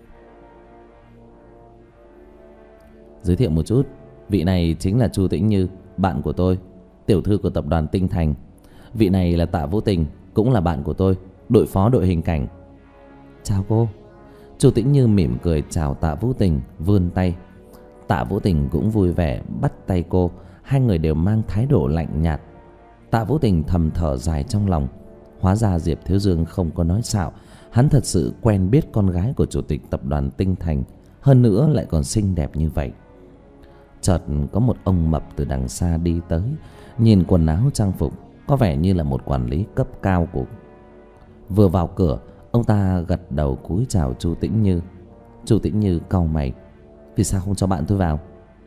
Giới thiệu một chút, vị này chính là Chu Tĩnh Như, bạn của tôi, tiểu thư của tập đoàn Tinh Thành. Vị này là Tạ Vũ Tình, cũng là bạn của tôi, đội phó đội hình cảnh. Chào cô. Chu Tĩnh Như mỉm cười chào Tạ Vũ Tình, vươn tay. Tạ Vũ Tình cũng vui vẻ bắt tay cô. Hai người đều mang thái độ lạnh nhạt. Tạ Vũ Tình thầm thở dài trong lòng. Hóa ra Diệp Thiếu Dương không có nói xạo, hắn thật sự quen biết con gái của chủ tịch tập đoàn Tinh Thành, hơn nữa lại còn xinh đẹp như vậy. Chợt có một ông mập từ đằng xa đi tới, nhìn quần áo trang phục có vẻ như là một quản lý cấp cao của. Vừa vào cửa, ông ta gật đầu cúi chào Chu Tĩnh Như. Chu Tĩnh Như cau mày. Vì sao không cho bạn tôi vào?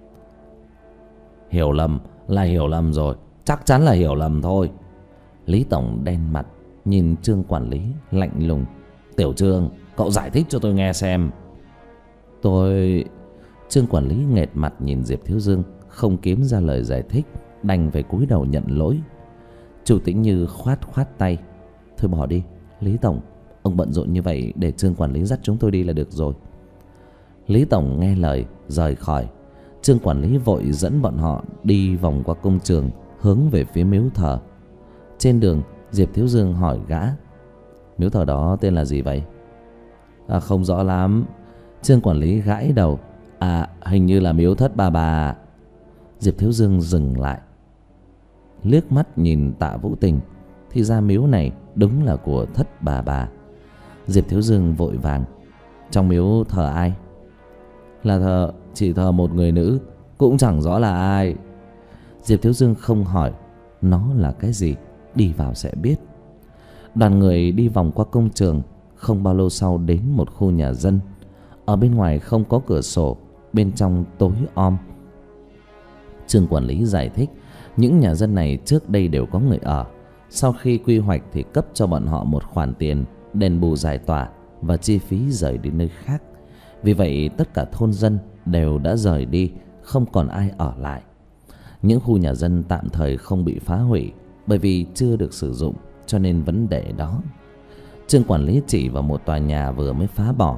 Hiểu lầm là hiểu lầm rồi, chắc chắn là hiểu lầm thôi. Lý tổng đen mặt, nhìn Trương quản lý lạnh lùng. Tiểu Trương, cậu giải thích cho tôi nghe xem. Tôi... Trương quản lý nghệt mặt nhìn Diệp Thiếu Dương, không kiếm ra lời giải thích, đành phải cúi đầu nhận lỗi. Chu Tĩnh Như khoát khoát tay. Thôi bỏ đi, Lý tổng, ông bận rộn như vậy, để Trương quản lý dắt chúng tôi đi là được rồi. Lý tổng nghe lời rời khỏi. Trương quản lý vội dẫn bọn họ đi vòng qua công trường, hướng về phía miếu thờ. Trên đường, Diệp Thiếu Dương hỏi gã: miếu thờ đó tên là gì vậy? À, không rõ lắm. Trương quản lý gãi đầu: À, hình như là miếu Thất Bà Bà. Diệp Thiếu Dương dừng lại, liếc mắt nhìn Tạ Vũ Tình, thì ra miếu này đúng là của Thất Bà Bà. Diệp Thiếu Dương vội vàng: Trong miếu thờ ai? Là thờ, chỉ thờ một người nữ, cũng chẳng rõ là ai. Diệp Thiếu Dương không hỏi nó là cái gì, đi vào sẽ biết. Đoàn người đi vòng qua công trường, không bao lâu sau đến một khu nhà dân. Ở bên ngoài không có cửa sổ, bên trong tối om. Trương quản lý giải thích những nhà dân này trước đây đều có người ở. Sau khi quy hoạch thì cấp cho bọn họ một khoản tiền đền bù giải tỏa và chi phí rời đi nơi khác. Vì vậy tất cả thôn dân đều đã rời đi, không còn ai ở lại. Những khu nhà dân tạm thời không bị phá hủy, bởi vì chưa được sử dụng cho nên vẫn để đó. Trương quản lý chỉ vào một tòa nhà vừa mới phá bỏ: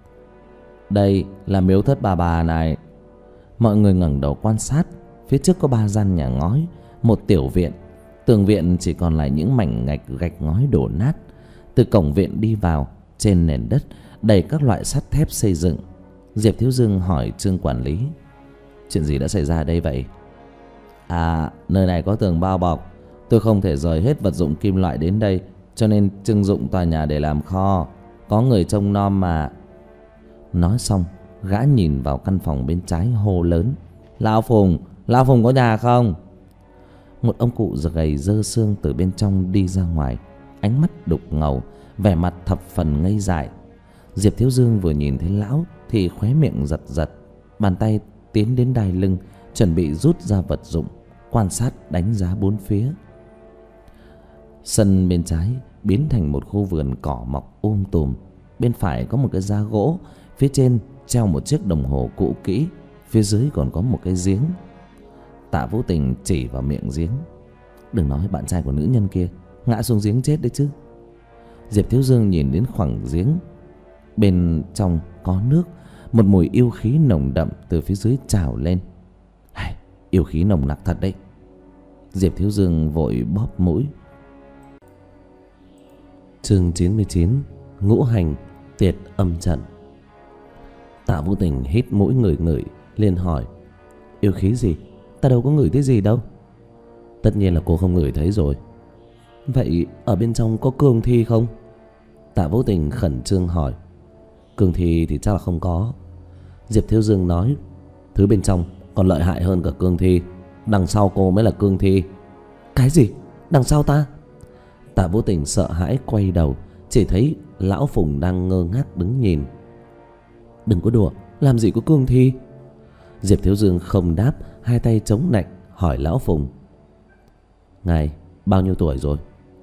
Đây là miếu Thất Bà Bà này. Mọi người ngẩng đầu quan sát. Phía trước có ba gian nhà ngói, một tiểu viện. Tường viện chỉ còn lại những mảnh gạch gạch ngói đổ nát. Từ cổng viện đi vào, trên nền đất đầy các loại sắt thép xây dựng. Diệp Thiếu Dương hỏi Trương quản lý: Chuyện gì đã xảy ra ở đây vậy? À, nơi này có tường bao bọc, tôi không thể rời hết vật dụng kim loại đến đây, cho nên trưng dụng tòa nhà để làm kho. Có người trông nom mà. Nói xong, gã nhìn vào căn phòng bên trái hô lớn: Lão Phùng, Lão Phùng có nhà không? Một ông cụ gầy dơ xương từ bên trong đi ra ngoài, ánh mắt đục ngầu, vẻ mặt thập phần ngây dại. Diệp Thiếu Dương vừa nhìn thấy lão thì khóe miệng giật giật, bàn tay tiến đến đai lưng, chuẩn bị rút ra vật dụng, quan sát đánh giá bốn phía. Sân bên trái biến thành một khu vườn cỏ mọc um tùm. Bên phải có một cái giá gỗ, phía trên treo một chiếc đồng hồ cũ kỹ, phía dưới còn có một cái giếng. Tạ Vũ Tình chỉ vào miệng giếng: Đừng nói bạn trai của nữ nhân kia ngã xuống giếng chết đấy chứ. Diệp Thiếu Dương nhìn đến khoảng giếng, bên trong có nước, một mùi yêu khí nồng đậm từ phía dưới trào lên. Hay, yêu khí nồng nặc thật đấy. Diệp Thiếu Dương vội bóp mũi. Chương chín mươi chín: Ngũ hành tiệt âm trận. Tạ Vũ Tình hít mũi ngửi ngửi, liền hỏi: Yêu khí gì? Ta đâu có ngửi thấy gì đâu. Tất nhiên là cô không ngửi thấy rồi. Vậy ở bên trong có cương thi không? Tạ Vũ Tình khẩn trương hỏi. Cương thi thì chắc là không có. Diệp Thiếu Dương nói: Thứ bên trong còn lợi hại hơn cả cương thi. Đằng sau cô mới là cương thi. Cái gì? Đằng sau ta? Tạ Vũ Tình sợ hãi quay đầu, chỉ thấy Lão Phùng đang ngơ ngác đứng nhìn. Đừng có đùa, làm gì có cương thi. Diệp Thiếu Dương không đáp, hai tay chống nạnh hỏi Lão Phùng: Ngài bao nhiêu tuổi rồi?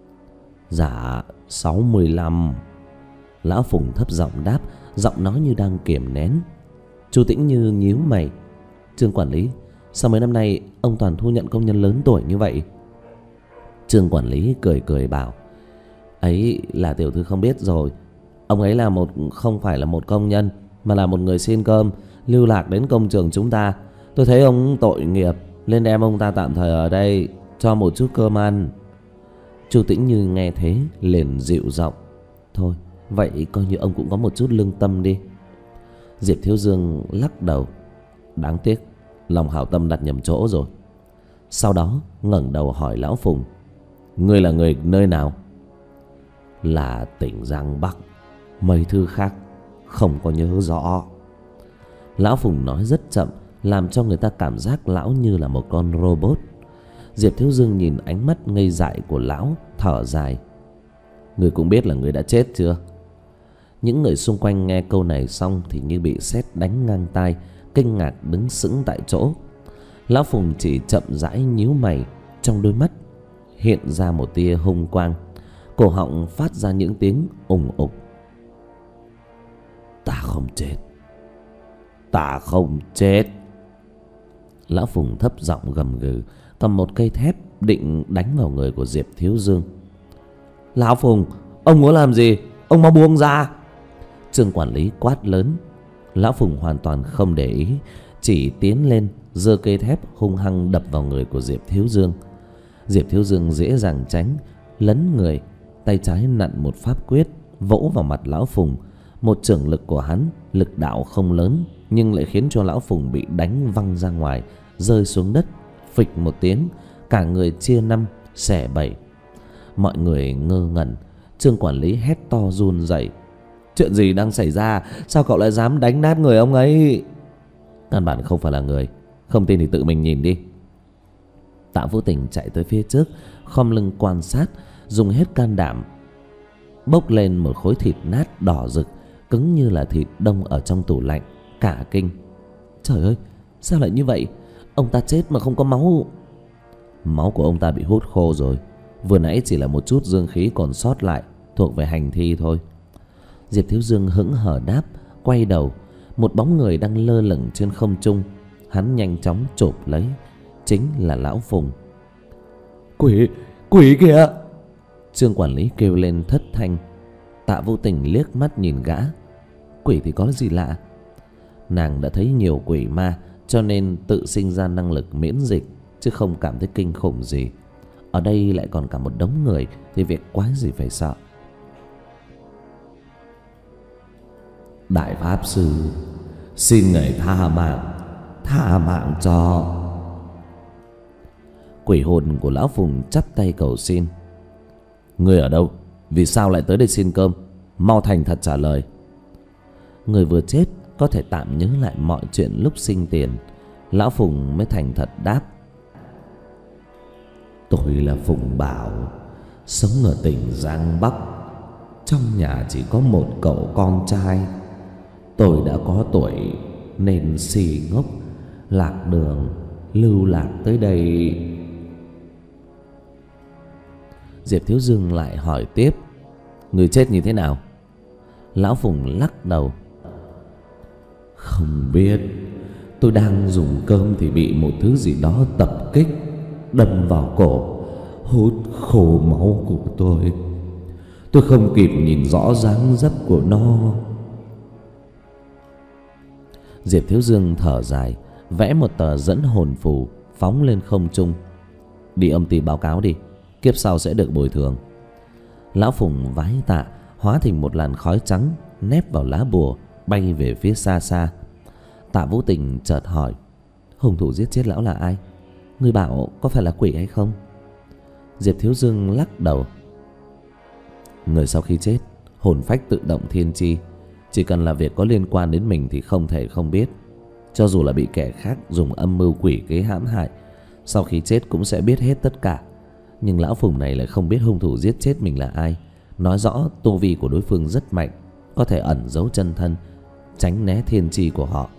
Dạ sáu mươi lăm. Lão Phùng thấp giọng đáp, giọng nói như đang kiềm nén. Chu Tĩnh Như nhíu mày: Trương quản lý, sao mấy năm nay ông toàn thu nhận công nhân lớn tuổi như vậy? Trương quản lý cười cười bảo: Ấy là tiểu thư không biết rồi. Ông ấy là một không phải là một công nhân, mà là một người xin cơm lưu lạc đến công trường chúng ta. Tôi thấy ông tội nghiệp nên đem ông ta tạm thời ở đây cho một chút cơm ăn. Chu Tĩnh Như nghe thế liền dịu giọng: Thôi vậy coi như ông cũng có một chút lương tâm đi. Diệp Thiếu Dương lắc đầu: Đáng tiếc, lòng hảo tâm đặt nhầm chỗ rồi. Sau đó ngẩng đầu hỏi Lão Phùng: Ngươi là người nơi nào? Là tỉnh Giang Bắc. Mấy thứ khác không có nhớ rõ. Lão Phùng nói rất chậm, làm cho người ta cảm giác lão như là một con robot. Diệp Thiếu Dương nhìn ánh mắt ngây dại của lão, thở dài: Ngươi cũng biết là ngươi đã chết chưa? Những người xung quanh nghe câu này xong thì như bị sét đánh ngang tai, kinh ngạc đứng sững tại chỗ. Lão Phùng chỉ chậm rãi nhíu mày, trong đôi mắt hiện ra một tia hung quang, cổ họng phát ra những tiếng ùng ục. Ta không chết, ta không chết. Lão Phùng thấp giọng gầm gừ, cầm một cây thép định đánh vào người của Diệp Thiếu Dương. Lão Phùng, ông muốn làm gì? Ông mau buông ra. Trương quản lý quát lớn: Lão Phùng hoàn toàn không để ý, chỉ tiến lên giơ cây thép hung hăng đập vào người của Diệp Thiếu Dương. Diệp Thiếu Dương dễ dàng tránh, lấn người, tay trái nặn một pháp quyết vỗ vào mặt lão Phùng. Một chưởng lực của hắn lực đạo không lớn, nhưng lại khiến cho lão Phùng bị đánh văng ra ngoài, rơi xuống đất phịch một tiếng, cả người chia năm xẻ bảy. Mọi người ngơ ngẩn. Trương quản lý hét to run rẩy: chuyện gì đang xảy ra? Sao cậu lại dám đánh nát người ông ấy? Căn bản không phải là người, không tin thì tự mình nhìn đi. Tạ Vũ Tình chạy tới phía trước, khom lưng quan sát, dùng hết can đảm bốc lên một khối thịt nát đỏ rực, cứng như là thịt đông ở trong tủ lạnh. Cả kinh: trời ơi, sao lại như vậy? Ông ta chết mà không có máu. Máu của ông ta bị hút khô rồi, vừa nãy chỉ là một chút dương khí còn sót lại, thuộc về hành thi thôi. Diệp Thiếu Dương hững hờ đáp, quay đầu. Một bóng người đang lơ lửng trên không trung. Hắn nhanh chóng chộp lấy, chính là lão Phùng. Quỷ, quỷ kìa! Trương quản lý kêu lên thất thanh. Tạ Vũ Tình liếc mắt nhìn gã. Quỷ thì có gì lạ? Nàng đã thấy nhiều quỷ ma, cho nên tự sinh ra năng lực miễn dịch, chứ không cảm thấy kinh khủng gì. Ở đây lại còn cả một đống người, thì việc quái gì phải sợ. Đại Pháp Sư, xin ngài tha mạng, tha mạng cho. Quỷ hồn của lão Phùng chắp tay cầu xin. Người ở đâu? Vì sao lại tới đây xin cơm? Mau thành thật trả lời. Người vừa chết có thể tạm nhớ lại mọi chuyện lúc sinh tiền. Lão Phùng mới thành thật đáp. Tôi là Phùng Bảo, sống ở tỉnh Giang Bắc. Trong nhà chỉ có một cậu con trai. Tôi đã có tuổi nên xì ngốc, lạc đường, lưu lạc tới đây. Diệp Thiếu Dương lại hỏi tiếp. Người chết như thế nào? Lão Phùng lắc đầu. Không biết. Tôi đang dùng cơm thì bị một thứ gì đó tập kích, đâm vào cổ, hút khô máu của tôi. Tôi không kịp nhìn rõ dáng dấp của nó. Diệp Thiếu Dương thở dài, vẽ một tờ dẫn hồn phù phóng lên không trung. Đi âm ty báo cáo đi, kiếp sau sẽ được bồi thường. Lão Phùng vái tạ, hóa thành một làn khói trắng nép vào lá bùa, bay về phía xa xa. Tạ Vũ Tình chợt hỏi. Hung thủ giết chết lão là ai? Người bảo có phải là quỷ hay không? Diệp Thiếu Dương lắc đầu. Người sau khi chết, hồn phách tự động thiên chi. Chỉ cần là việc có liên quan đến mình thì không thể không biết. Cho dù là bị kẻ khác dùng âm mưu quỷ kế hãm hại, sau khi chết cũng sẽ biết hết tất cả. Nhưng lão Phùng này lại không biết hung thủ giết chết mình là ai. Nói rõ tu vi của đối phương rất mạnh, có thể ẩn giấu chân thân, tránh né thiên chi của họ.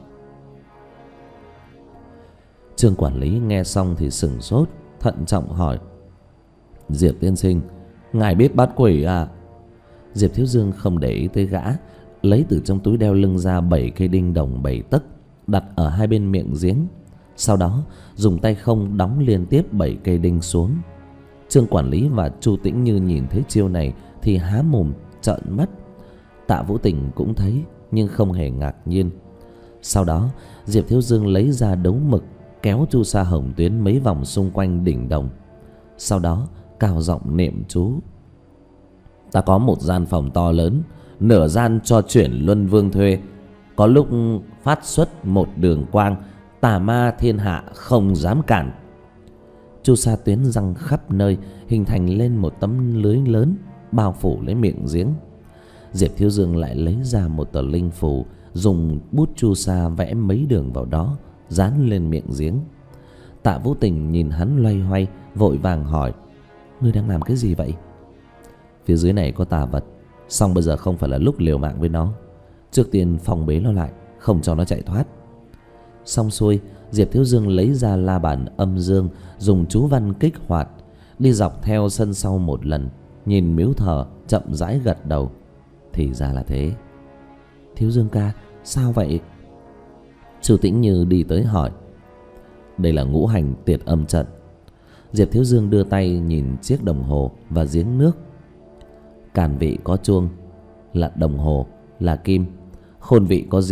Trương quản lý nghe xong thì sửng sốt, thận trọng hỏi. Diệp tiên sinh, ngài biết bắt quỷ à? Diệp Thiếu Dương không để ý tới gã, lấy từ trong túi đeo lưng ra bảy cây đinh đồng bảy tấc, đặt ở hai bên miệng giếng. Sau đó dùng tay không đóng liên tiếp bảy cây đinh xuống. Trương quản lý và Chu Tĩnh Như nhìn thấy chiêu này thì há mồm trợn mắt. Tạ Vũ Tình cũng thấy nhưng không hề ngạc nhiên. Sau đó Diệp Thiếu Dương lấy ra đấu mực, kéo chu sa hồng tuyến mấy vòng xung quanh đỉnh đồng. Sau đó cao giọng niệm chú. Ta có một gian phòng to lớn, nửa gian cho chuyển luân vương thuê. Có lúc phát xuất một đường quang, tà ma thiên hạ không dám cản. Chu sa tuyến răng khắp nơi, hình thành lên một tấm lưới lớn bao phủ lấy miệng giếng. Diệp Thiếu Dương lại lấy ra một tờ linh phù, dùng bút chu sa vẽ mấy đường vào đó, dán lên miệng giếng. Tạ Vũ Tình nhìn hắn loay hoay, vội vàng hỏi. Ngươi đang làm cái gì vậy? Phía dưới này có tà vật, song bây giờ không phải là lúc liều mạng với nó. Trước tiên phòng bế nó lại, không cho nó chạy thoát. Xong xuôi, Diệp Thiếu Dương lấy ra la bàn âm dương, dùng chú văn kích hoạt, đi dọc theo sân sau một lần, nhìn miếu thờ, chậm rãi gật đầu. Thì ra là thế. Thiếu Dương ca, sao vậy? Chu Tĩnh Như đi tới hỏi. Đây là ngũ hành tiệt âm trận. Diệp Thiếu Dương đưa tay nhìn chiếc đồng hồ và giếng nước. Càn vị có chuông là đồng hồ, là kim. Khôn vị có giếng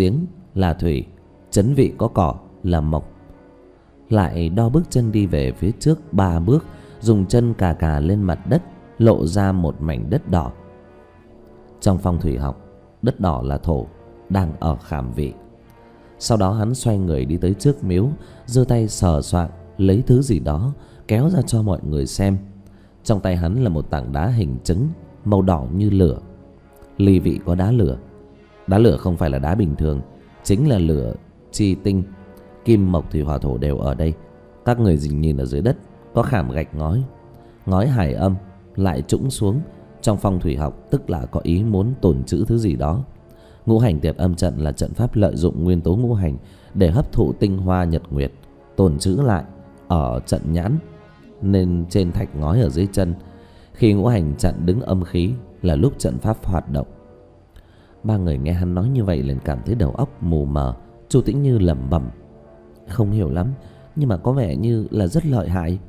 là thủy, chấn vị có cỏ là mộc. Lại đo bước chân đi về phía trước ba bước, dùng chân cà cà lên mặt đất, lộ ra một mảnh đất đỏ. Trong phong thủy học, đất đỏ là thổ, đang ở khảm vị. Sau đó hắn xoay người đi tới trước miếu, giơ tay sờ soạng lấy thứ gì đó kéo ra cho mọi người xem. Trong tay hắn là một tảng đá hình trứng, màu đỏ như lửa. Ly vị có đá lửa. Đá lửa không phải là đá bình thường, chính là lửa chi tinh. Kim mộc thủy hỏa thổ đều ở đây. Các người nhìn ở dưới đất có khảm gạch ngói, ngói hài âm lại trũng xuống. Trong phong thủy học tức là có ý muốn tồn trữ thứ gì đó. Ngũ hành tiệt âm trận là trận pháp lợi dụng nguyên tố ngũ hành để hấp thụ tinh hoa nhật nguyệt, tồn trữ lại ở trận nhãn, nên trên thạch ngói ở dưới chân. Khi ngũ hành trận đứng âm khí là lúc trận pháp hoạt động. Ba người nghe hắn nói như vậy liền cảm thấy đầu óc mù mờ. Chu Tĩnh Như lẩm bẩm: không hiểu lắm, nhưng mà có vẻ như là rất lợi hại.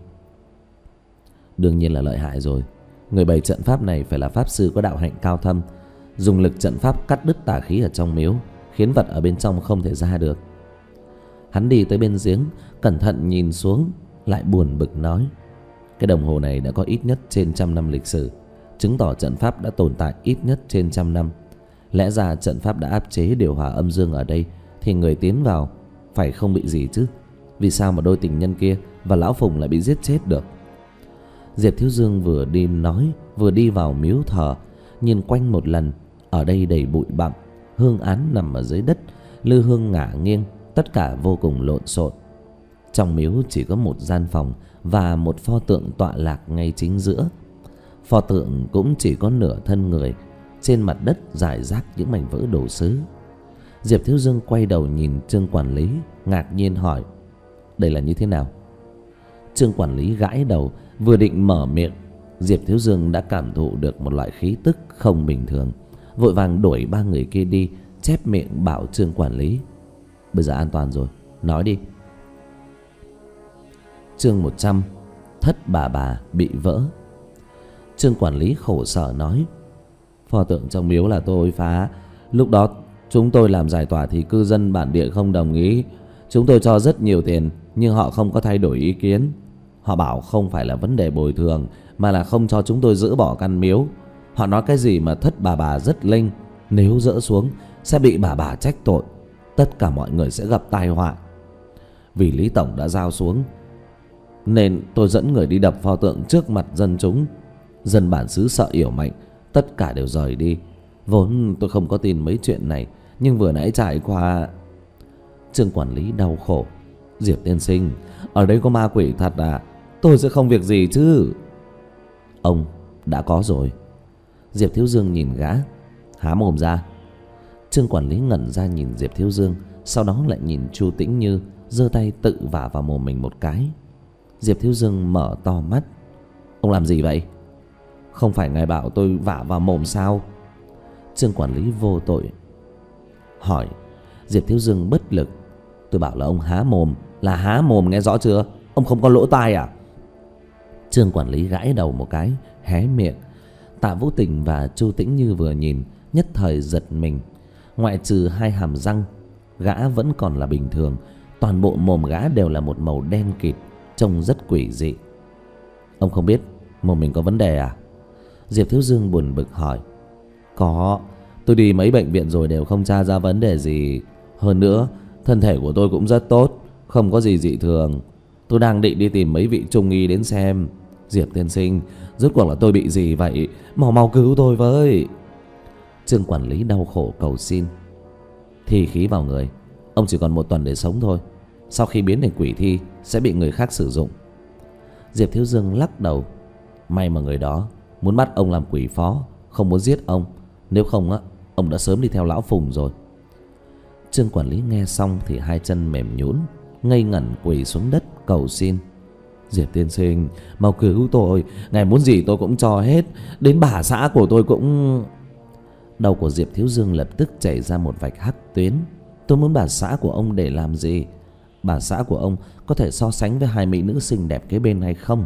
Đương nhiên là lợi hại rồi. Người bày trận pháp này phải là pháp sư có đạo hạnh cao thâm, dùng lực trận pháp cắt đứt tà khí ở trong miếu, khiến vật ở bên trong không thể ra được. Hắn đi tới bên giếng, cẩn thận nhìn xuống, lại buồn bực nói: cái đồng hồ này đã có ít nhất trên trăm năm lịch sử, chứng tỏ trận pháp đã tồn tại ít nhất trên trăm năm. Lẽ ra trận pháp đã áp chế điều hòa âm dương ở đây, thì người tiến vào phải không bị gì chứ. Vì sao mà đôi tình nhân kia và lão Phùng lại bị giết chết được? Diệp Thiếu Dương vừa đi nói, vừa đi vào miếu thờ, nhìn quanh một lần. Ở đây đầy bụi bặm, hương án nằm ở dưới đất, lư hương ngả nghiêng, tất cả vô cùng lộn xộn. Trong miếu chỉ có một gian phòng và một pho tượng tọa lạc ngay chính giữa. Pho tượng cũng chỉ có nửa thân người, trên mặt đất rải rác những mảnh vỡ đồ sứ. Diệp Thiếu Dương quay đầu nhìn Trương quản lý, ngạc nhiên hỏi: đây là như thế nào? Trương quản lý gãi đầu, vừa định mở miệng, Diệp Thiếu Dương đã cảm thụ được một loại khí tức không bình thường, vội vàng đuổi ba người kia đi, chép miệng bảo Trương quản lý: bây giờ an toàn rồi, nói đi. Chương một trăm: thất bà bà bị vỡ. Trương quản lý khổ sở nói: pho tượng trong miếu là tôi phá. Lúc đó chúng tôi làm giải tỏa thì cư dân bản địa không đồng ý. Chúng tôi cho rất nhiều tiền, nhưng họ không có thay đổi ý kiến. Họ bảo không phải là vấn đề bồi thường, mà là không cho chúng tôi dỡ bỏ căn miếu. Họ nói cái gì mà thất bà bà rất linh, nếu dỡ xuống sẽ bị bà bà trách tội, tất cả mọi người sẽ gặp tai họa. Vì Lý Tổng đã giao xuống, nên tôi dẫn người đi đập pho tượng trước mặt dân chúng. Dân bản xứ sợ yểu mạnh, tất cả đều rời đi. Vốn tôi không có tin mấy chuyện này, nhưng vừa nãy trải qua... Trương quản lý đau khổ: Diệp tiên sinh, ở đây có ma quỷ thật à? Tôi sẽ không việc gì chứ? Ông đã có rồi. Diệp Thiếu Dương nhìn gã: há mồm ra. Trương quản lý ngẩn ra nhìn Diệp Thiếu Dương, sau đó lại nhìn Chu Tĩnh Như, giơ tay tự vả vào mồm mình một cái. Diệp Thiếu Dương mở to mắt: ông làm gì vậy? Không phải ngài bảo tôi vả vào mồm sao? Trương quản lý vô tội hỏi. Diệp Thiếu Dương bất lực: tôi bảo là ông há mồm là há mồm, nghe rõ chưa? Ông không có lỗ tai à? Trương quản lý gãi đầu một cái, hé miệng. Tạ Vũ Tình và Chu Tĩnh Như vừa nhìn, nhất thời giật mình. Ngoại trừ hai hàm răng, gã vẫn còn là bình thường, toàn bộ mồm gã đều là một màu đen kịt, trông rất quỷ dị. Ông không biết mồm mình có vấn đề à? Diệp Thiếu Dương buồn bực hỏi. Có, tôi đi mấy bệnh viện rồi đều không tra ra vấn đề gì. Hơn nữa thân thể của tôi cũng rất tốt, không có gì dị thường. Tôi đang định đi tìm mấy vị trung y đến xem. Diệp tiên sinh, rốt cuộc là tôi bị gì vậy? Mau mau cứu tôi với. Trương quản lý đau khổ cầu xin. Thi khí vào người, ông chỉ còn một tuần để sống thôi. Sau khi biến thành quỷ thi sẽ bị người khác sử dụng. Diệp Thiếu Dương lắc đầu. May mà người đó muốn bắt ông làm quỷ phó, không muốn giết ông. Nếu không á, ông đã sớm đi theo lão Phùng rồi. Trương quản lý nghe xong thì hai chân mềm nhũn, ngây ngẩn quỳ xuống đất cầu xin. Diệp tiên sinh, mau cứu tôi, ngài muốn gì tôi cũng cho hết, đến bà xã của tôi cũng... Đầu của Diệp Thiếu Dương lập tức chảy ra một vạch hắc tuyến. Tôi muốn bà xã của ông để làm gì? Bà xã của ông có thể so sánh với hai mỹ nữ xinh đẹp kế bên hay không?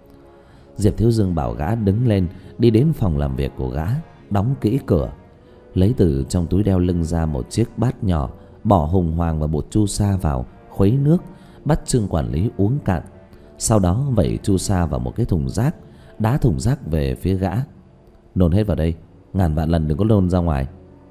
Diệp Thiếu Dương bảo gã đứng lên, đi đến phòng làm việc của gã, đóng kỹ cửa, lấy từ trong túi đeo lưng ra một chiếc bát nhỏ, bỏ hùng hoàng và bột chu sa vào, khuấy nước, bắt Trương quản lý uống cạn. Sau đó vẩy chu sa vào một cái thùng rác, đá thùng rác về phía gã. Nôn hết vào đây, ngàn vạn lần đừng có nôn ra ngoài.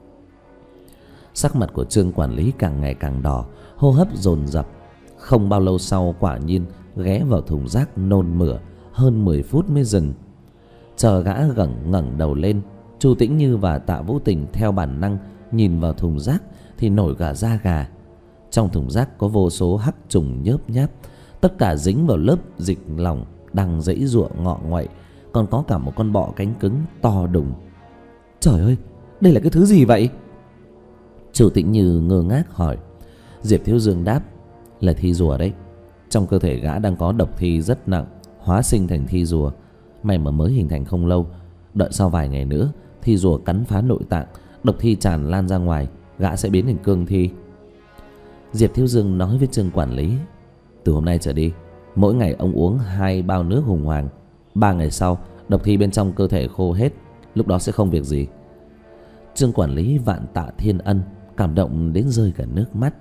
Sắc mặt của Trương quản lý càng ngày càng đỏ, hô hấp dồn dập. Không bao lâu sau, quả nhiên ghé vào thùng rác nôn mửa, hơn mười phút mới dừng. Chờ gã gẩng ngẩng đầu lên, Chu Tĩnh Như và Tạ Vũ Tình theo bản năng nhìn vào thùng rác thì nổi cả da gà. Trong thùng rác có vô số hắc trùng nhớp nháp, tất cả dính vào lớp dịch lỏng đang giãy giụa ngọ nguậy, còn có cả một con bọ cánh cứng to đùng. Trời ơi, đây là cái thứ gì vậy? Chu Tĩnh Như ngơ ngác hỏi. Diệp Thiếu Dương đáp, là thi rùa đấy. Trong cơ thể gã đang có độc thi rất nặng, hóa sinh thành thi rùa. May mà mới hình thành không lâu, đợi sau vài ngày nữa thi rùa cắn phá nội tạng, độc thi tràn lan ra ngoài, gã sẽ biến thành cương thi. Diệp Thiếu Dương nói với Trương quản lý, từ hôm nay trở đi, mỗi ngày ông uống hai bao nước hùng hoàng. Ba ngày sau, độc thi bên trong cơ thể khô hết, lúc đó sẽ không việc gì. Trương quản lý vạn tạ thiên ân, cảm động đến rơi cả nước mắt.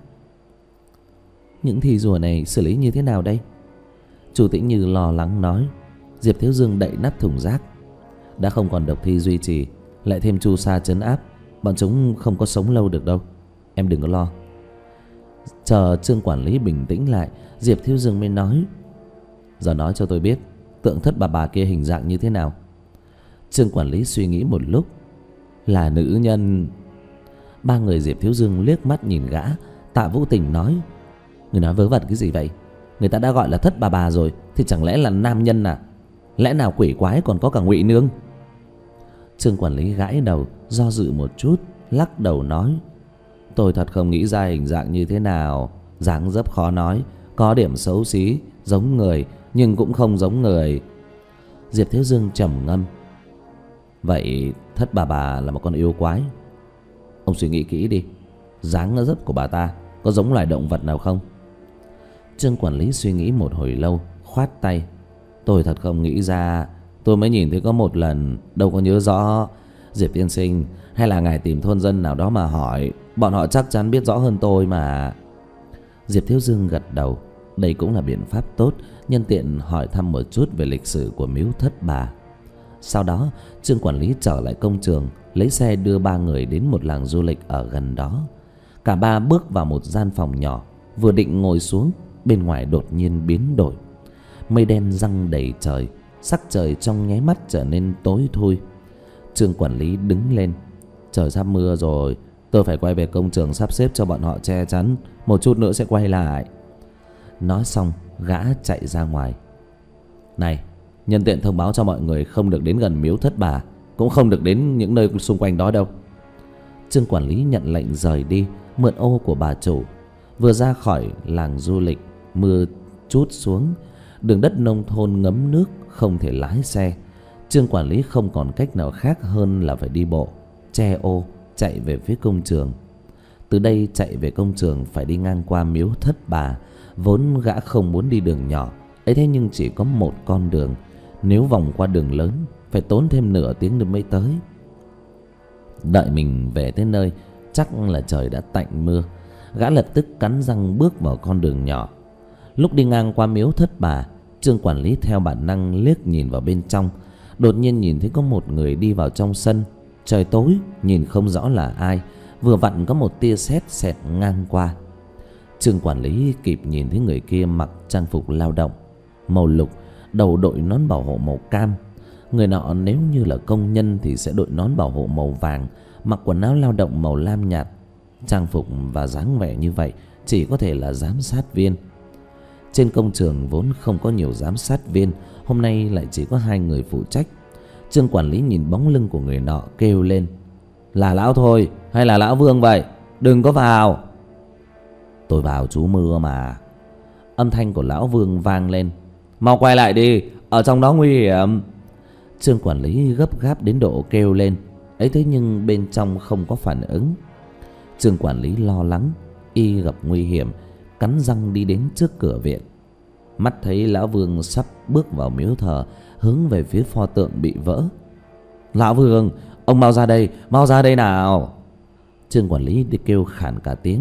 Những thi rùa này xử lý như thế nào đây? Chu Tĩnh Như lo lắng nói. Diệp Thiếu Dương đậy nắp thùng rác. Đã không còn độc thi duy trì, lại thêm chu sa trấn áp, bọn chúng không có sống lâu được đâu. Em đừng có lo. Chờ Trương quản lý bình tĩnh lại, Diệp Thiếu Dương mới nói, giờ nói cho tôi biết tượng thất bà bà kia hình dạng như thế nào. Trương quản lý suy nghĩ một lúc. Là nữ nhân. Ba người Diệp Thiếu Dương liếc mắt nhìn gã. Tạ Vũ Tình nói, người nói vớ vẩn cái gì vậy? Người ta đã gọi là thất bà bà rồi thì chẳng lẽ là nam nhân à? Lẽ nào quỷ quái còn có cả ngụy nương? Trương quản lý gãi đầu, do dự một chút, lắc đầu nói, tôi thật không nghĩ ra hình dạng như thế nào. Dáng dấp khó nói, có điểm xấu xí, giống người nhưng cũng không giống người. Diệp Thiếu Dương trầm ngâm. Vậy thất bà bà là một con yêu quái. Ông suy nghĩ kỹ đi, dáng dấp của bà ta có giống loài động vật nào không? Trương quản lý suy nghĩ một hồi lâu, khoát tay. Tôi thật không nghĩ ra. Tôi mới nhìn thấy có một lần, đâu có nhớ rõ. Diệp tiên sinh, hay là ngài tìm thôn dân nào đó mà hỏi, bọn họ chắc chắn biết rõ hơn tôi mà. Diệp Thiếu Dương gật đầu. Đây cũng là biện pháp tốt, nhân tiện hỏi thăm một chút về lịch sử của miếu thất bà. Sau đó Trương quản lý trở lại công trường, lấy xe đưa ba người đến một làng du lịch ở gần đó. Cả ba bước vào một gian phòng nhỏ, vừa định ngồi xuống, bên ngoài đột nhiên biến đổi. Mây đen giăng đầy trời, sắc trời trong nháy mắt trở nên tối thui. Trương quản lý đứng lên. Trời sắp mưa rồi, tôi phải quay về công trường sắp xếp cho bọn họ che chắn, một chút nữa sẽ quay lại. Nói xong gã chạy ra ngoài. Này, nhân tiện thông báo cho mọi người không được đến gần miếu thất bà, cũng không được đến những nơi xung quanh đó đâu. Trương quản lý nhận lệnh rời đi, mượn ô của bà chủ. Vừa ra khỏi làng du lịch, mưa trút xuống, đường đất nông thôn ngấm nước, không thể lái xe. Trương quản lý không còn cách nào khác hơn là phải đi bộ, che ô chạy về phía công trường. Từ đây chạy về công trường phải đi ngang qua miếu thất bà. Vốn gã không muốn đi đường nhỏ ấy, thế nhưng chỉ có một con đường, nếu vòng qua đường lớn phải tốn thêm nửa tiếng nữa mới tới. Đợi mình về tới nơi, chắc là trời đã tạnh mưa. Gã lập tức cắn răng bước vào con đường nhỏ. Lúc đi ngang qua miếu thất bà, Trương quản lý theo bản năng liếc nhìn vào bên trong. Đột nhiên nhìn thấy có một người đi vào trong sân. Trời tối, nhìn không rõ là ai, vừa vặn có một tia sét xẹt ngang qua. Trương quản lý kịp nhìn thấy người kia mặc trang phục lao động màu lục, đầu đội nón bảo hộ màu cam. Người nọ nếu như là công nhân thì sẽ đội nón bảo hộ màu vàng, mặc quần áo lao động màu lam nhạt. Trang phục và dáng vẻ như vậy chỉ có thể là giám sát viên. Trên công trường vốn không có nhiều giám sát viên, hôm nay lại chỉ có hai người phụ trách. Trương quản lý nhìn bóng lưng của người nọ kêu lên, là lão thôi hay là lão Vương vậy? Đừng có vào. Tôi vào trú mưa mà. Âm thanh của lão Vương vang lên. Mau quay lại đi, ở trong đó nguy hiểm. Trương quản lý gấp gáp đến độ kêu lên ấy, thế nhưng bên trong không có phản ứng. Trương quản lý lo lắng, y gặp nguy hiểm, cắn răng đi đến trước cửa viện. Mắt thấy lão Vương sắp bước vào miếu thờ, hướng về phía pho tượng bị vỡ. Lão Vương, ông mau ra đây, mau ra đây nào. Trương quản lý đi kêu khản cả tiếng,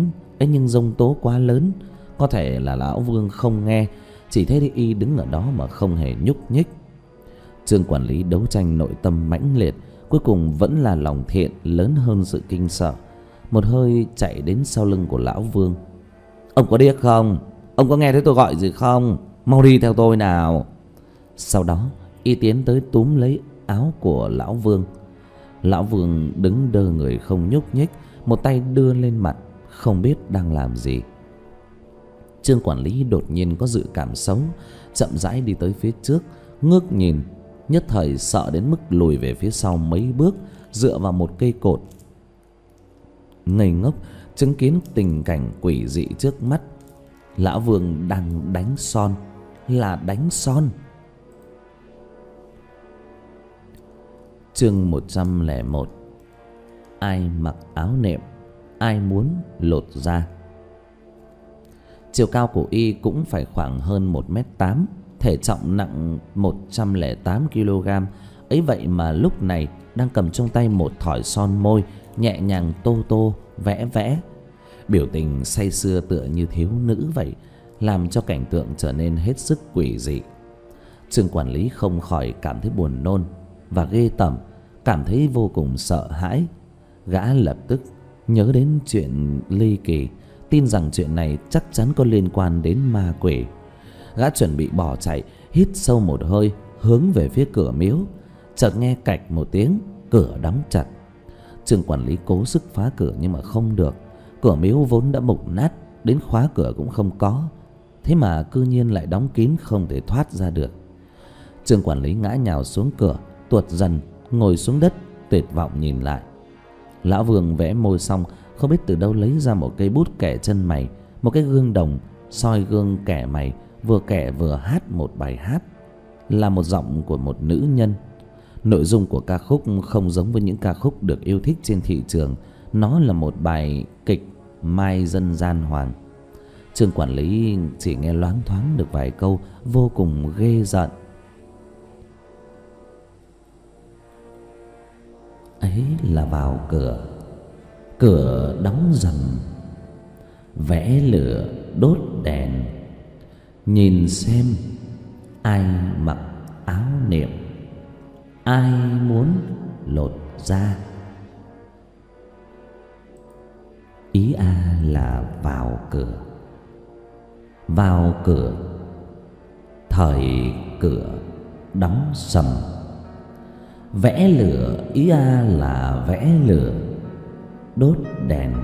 ấy, nhưng giông tố quá lớn, có thể là lão Vương không nghe, chỉ thấy y đứng ở đó mà không hề nhúc nhích. Trương quản lý đấu tranh nội tâm mãnh liệt, cuối cùng vẫn là lòng thiện lớn hơn sự kinh sợ. Một hơi chạy đến sau lưng của lão Vương. Ông có điếc không? Ông có nghe thấy tôi gọi gì không? Mau đi theo tôi nào. Sau đó y tiến tới túm lấy áo của lão Vương. Lão Vương đứng đơ người không nhúc nhích, một tay đưa lên mặt, không biết đang làm gì. Trương quản lý đột nhiên có dự cảm xấu, chậm rãi đi tới phía trước, ngước nhìn, nhất thời sợ đến mức lùi về phía sau mấy bước, dựa vào một cây cột, ngây ngốc chứng kiến tình cảnh quỷ dị trước mắt. Lão Vương đang đánh son, là đánh son. Chương một trăm lẻ một. Ai mặc áo nệm, ai muốn lột da. Chiều cao của y cũng phải khoảng hơn một mét tám, thể trọng nặng một trăm lẻ tám ki lô gam. Ấy vậy mà lúc này đang cầm trong tay một thỏi son môi, nhẹ nhàng tô tô vẽ vẽ, biểu tình say sưa tựa như thiếu nữ vậy, làm cho cảnh tượng trở nên hết sức quỷ dị. Trương quản lý không khỏi cảm thấy buồn nôn và ghê tởm, cảm thấy vô cùng sợ hãi. Gã lập tức nhớ đến chuyện ly kỳ, tin rằng chuyện này chắc chắn có liên quan đến ma quỷ. Gã chuẩn bị bỏ chạy, hít sâu một hơi, hướng về phía cửa miếu. Chợt nghe cạch một tiếng, cửa đóng chặt. Trương quản lý cố sức phá cửa nhưng mà không được. Cửa miếu vốn đã mục nát, đến khóa cửa cũng không có, thế mà cư nhiên lại đóng kín, không thể thoát ra được. Trương quản lý ngã nhào xuống cửa, tuột dần ngồi xuống đất, tuyệt vọng nhìn lại. Lão Vương vẽ môi xong, không biết từ đâu lấy ra một cây bút kẻ chân mày, một cái gương đồng soi gương kẻ mày, vừa kẻ vừa hát một bài hát, là một giọng của một nữ nhân. Nội dung của ca khúc không giống với những ca khúc được yêu thích trên thị trường, nó là một bài kịch mai dân gian hoàng. Trương quản lý chỉ nghe loáng thoáng được vài câu, vô cùng ghê rợn. Ấy là vào cửa, cửa đóng rầm, vẽ lửa đốt đèn, nhìn xem ai mặc áo niệm, ai muốn lột da. Ý a là vào cửa, vào cửa, thời cửa đóng sầm. Vẽ lửa, ý a là vẽ lửa, đốt đèn.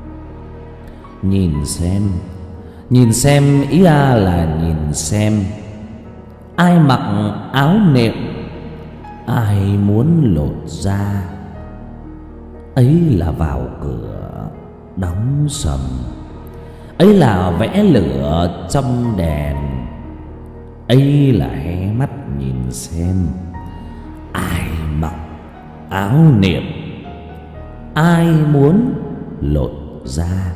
Nhìn xem, nhìn xem, ý a là nhìn xem ai mặc áo nệm, ai muốn lột da. Ấy là vào cửa đóng sầm, ấy là vẽ lửa trong đèn, ấy là hé mắt nhìn xem ai mặc áo niệm, ai muốn lột da.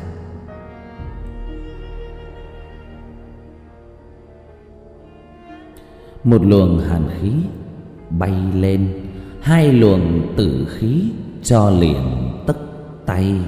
Một luồng hàn khí bay lên, hai luồng tử khí cho liền tấc tay.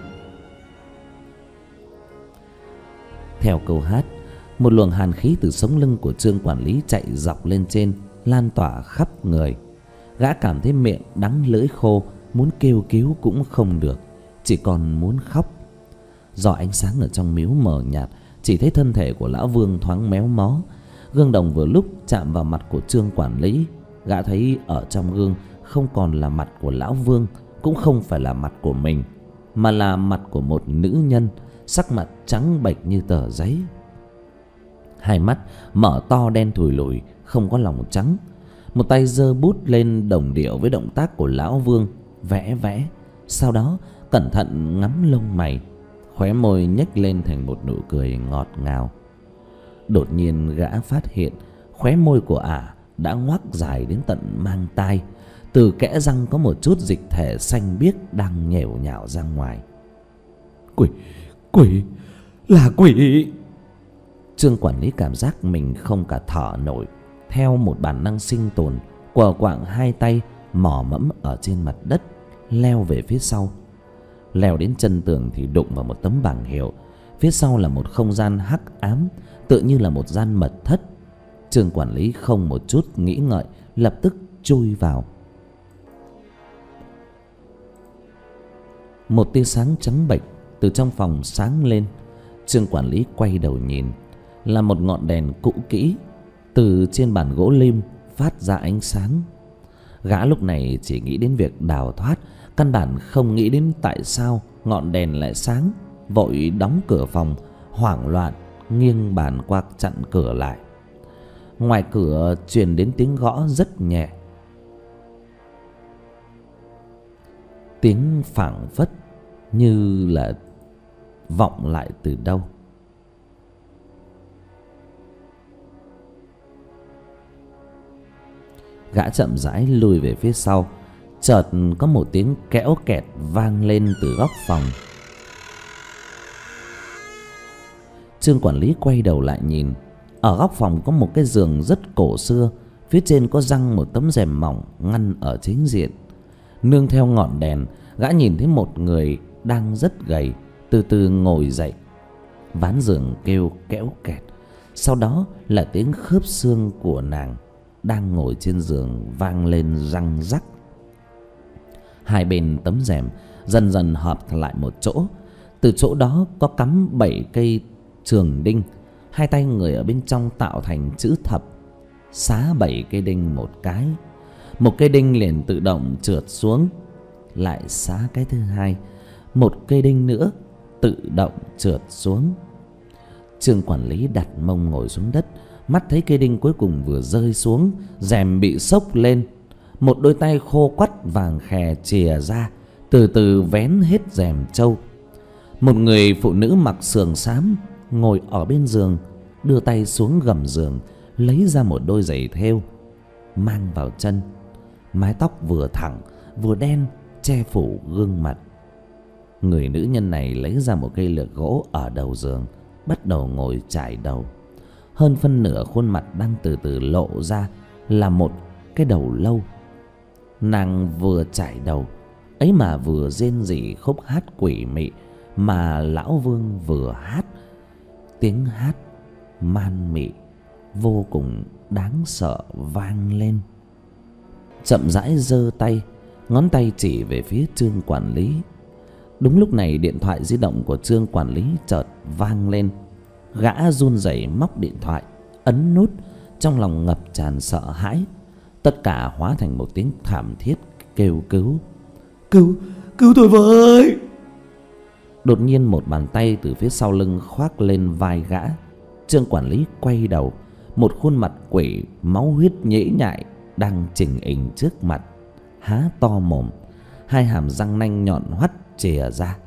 Theo câu hát, một luồng hàn khí từ sống lưng của Trương quản lý chạy dọc lên trên, lan tỏa khắp người. Gã cảm thấy miệng đắng lưỡi khô, muốn kêu cứu cũng không được, chỉ còn muốn khóc. Do ánh sáng ở trong miếu mờ nhạt, chỉ thấy thân thể của lão Vương thoáng méo mó. Gương đồng vừa lúc chạm vào mặt của Trương quản lý. Gã thấy ở trong gương không còn là mặt của lão Vương, cũng không phải là mặt của mình, mà là mặt của một nữ nhân, sắc mặt trắng bệch như tờ giấy. Hai mắt mở to đen thùi lùi, không có lòng trắng. Một tay giơ bút lên đồng điệu với động tác của lão Vương, vẽ vẽ. Sau đó cẩn thận ngắm lông mày, khóe môi nhếch lên thành một nụ cười ngọt ngào. Đột nhiên gã phát hiện khóe môi của ả đã ngoác dài đến tận mang tai, từ kẽ răng có một chút dịch thể xanh biếc đang nhèo nhạo ra ngoài. Quỷ, quỷ, là quỷ! Trương quản lý cảm giác mình không cả thở nổi. Theo một bản năng sinh tồn, quờ quạng hai tay mò mẫm ở trên mặt đất, leo về phía sau. Leo đến chân tường thì đụng vào một tấm bảng hiệu. Phía sau là một không gian hắc ám, tựa như là một gian mật thất. Trương quản lý không một chút nghĩ ngợi, lập tức chui vào. Một tia sáng trắng bệch từ trong phòng sáng lên. Trương quản lý quay đầu nhìn, là một ngọn đèn cũ kỹ từ trên bàn gỗ lim phát ra ánh sáng. Gã lúc này chỉ nghĩ đến việc đào thoát, căn bản không nghĩ đến tại sao ngọn đèn lại sáng. Vội đóng cửa phòng, hoảng loạn nghiêng bàn qua chặn cửa lại. Ngoài cửa truyền đến tiếng gõ rất nhẹ, tiếng phảng phất như là vọng lại từ đâu. Gã chậm rãi lùi về phía sau. Chợt có một tiếng kẽo kẹt vang lên từ góc phòng. Trương quản lý quay đầu lại nhìn. Ở góc phòng có một cái giường rất cổ xưa, phía trên có răng một tấm rèm mỏng ngăn ở chính diện. Nương theo ngọn đèn, gã nhìn thấy một người đang rất gầy từ từ ngồi dậy. Ván giường kêu kẽo kẹt, sau đó là tiếng khớp xương của nàng đang ngồi trên giường vang lên răng rắc. Hai bên tấm rèm dần dần hợp lại một chỗ. Từ chỗ đó có cắm bảy cây trường đinh. Hai tay người ở bên trong tạo thành chữ thập. Xá bảy cây đinh một cái, một cây đinh liền tự động trượt xuống. Lại xá cái thứ hai, một cây đinh nữa tự động trượt xuống. Trương quản lý đặt mông ngồi xuống đất, mắt thấy cây đinh cuối cùng vừa rơi xuống, rèm bị xốc lên. Một đôi tay khô quắt vàng khè chìa ra, từ từ vén hết rèm trâu. Một người phụ nữ mặc sườn xám ngồi ở bên giường, đưa tay xuống gầm giường, lấy ra một đôi giày thêu mang vào chân. Mái tóc vừa thẳng vừa đen che phủ gương mặt. Người nữ nhân này lấy ra một cây lược gỗ ở đầu giường, bắt đầu ngồi chải đầu. Hơn phân nửa khuôn mặt đang từ từ lộ ra là một cái đầu lâu. Nàng vừa chải đầu ấy mà vừa rên rỉ khúc hát quỷ mị mà lão Vương vừa hát. Tiếng hát man mị vô cùng đáng sợ vang lên. Chậm rãi giơ tay, ngón tay chỉ về phía Trương quản lý. Đúng lúc này điện thoại di động của Trương quản lý chợt vang lên. Gã run rẩy móc điện thoại, ấn nút, trong lòng ngập tràn sợ hãi. Tất cả hóa thành một tiếng thảm thiết kêu cứu. Cứu, cứu tôi với! Đột nhiên một bàn tay từ phía sau lưng khoác lên vai gã. Trương quản lý quay đầu, một khuôn mặt quỷ máu huyết nhễ nhại đang chình ình trước mặt, há to mồm, hai hàm răng nanh nhọn hoắt chìa ra.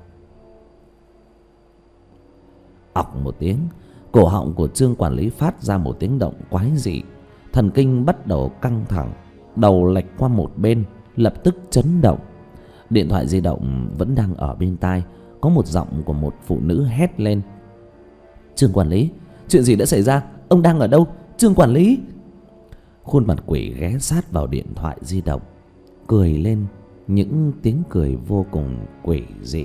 Ọc một tiếng, cổ họng của Trương quản lý phát ra một tiếng động quái dị. Thần kinh bắt đầu căng thẳng, đầu lệch qua một bên, lập tức chấn động. Điện thoại di động vẫn đang ở bên tai. Có một giọng của một phụ nữ hét lên. Trương quản lý, chuyện gì đã xảy ra? Ông đang ở đâu? Trương quản lý! Khuôn mặt quỷ ghé sát vào điện thoại di động, cười lên những tiếng cười vô cùng quỷ dị.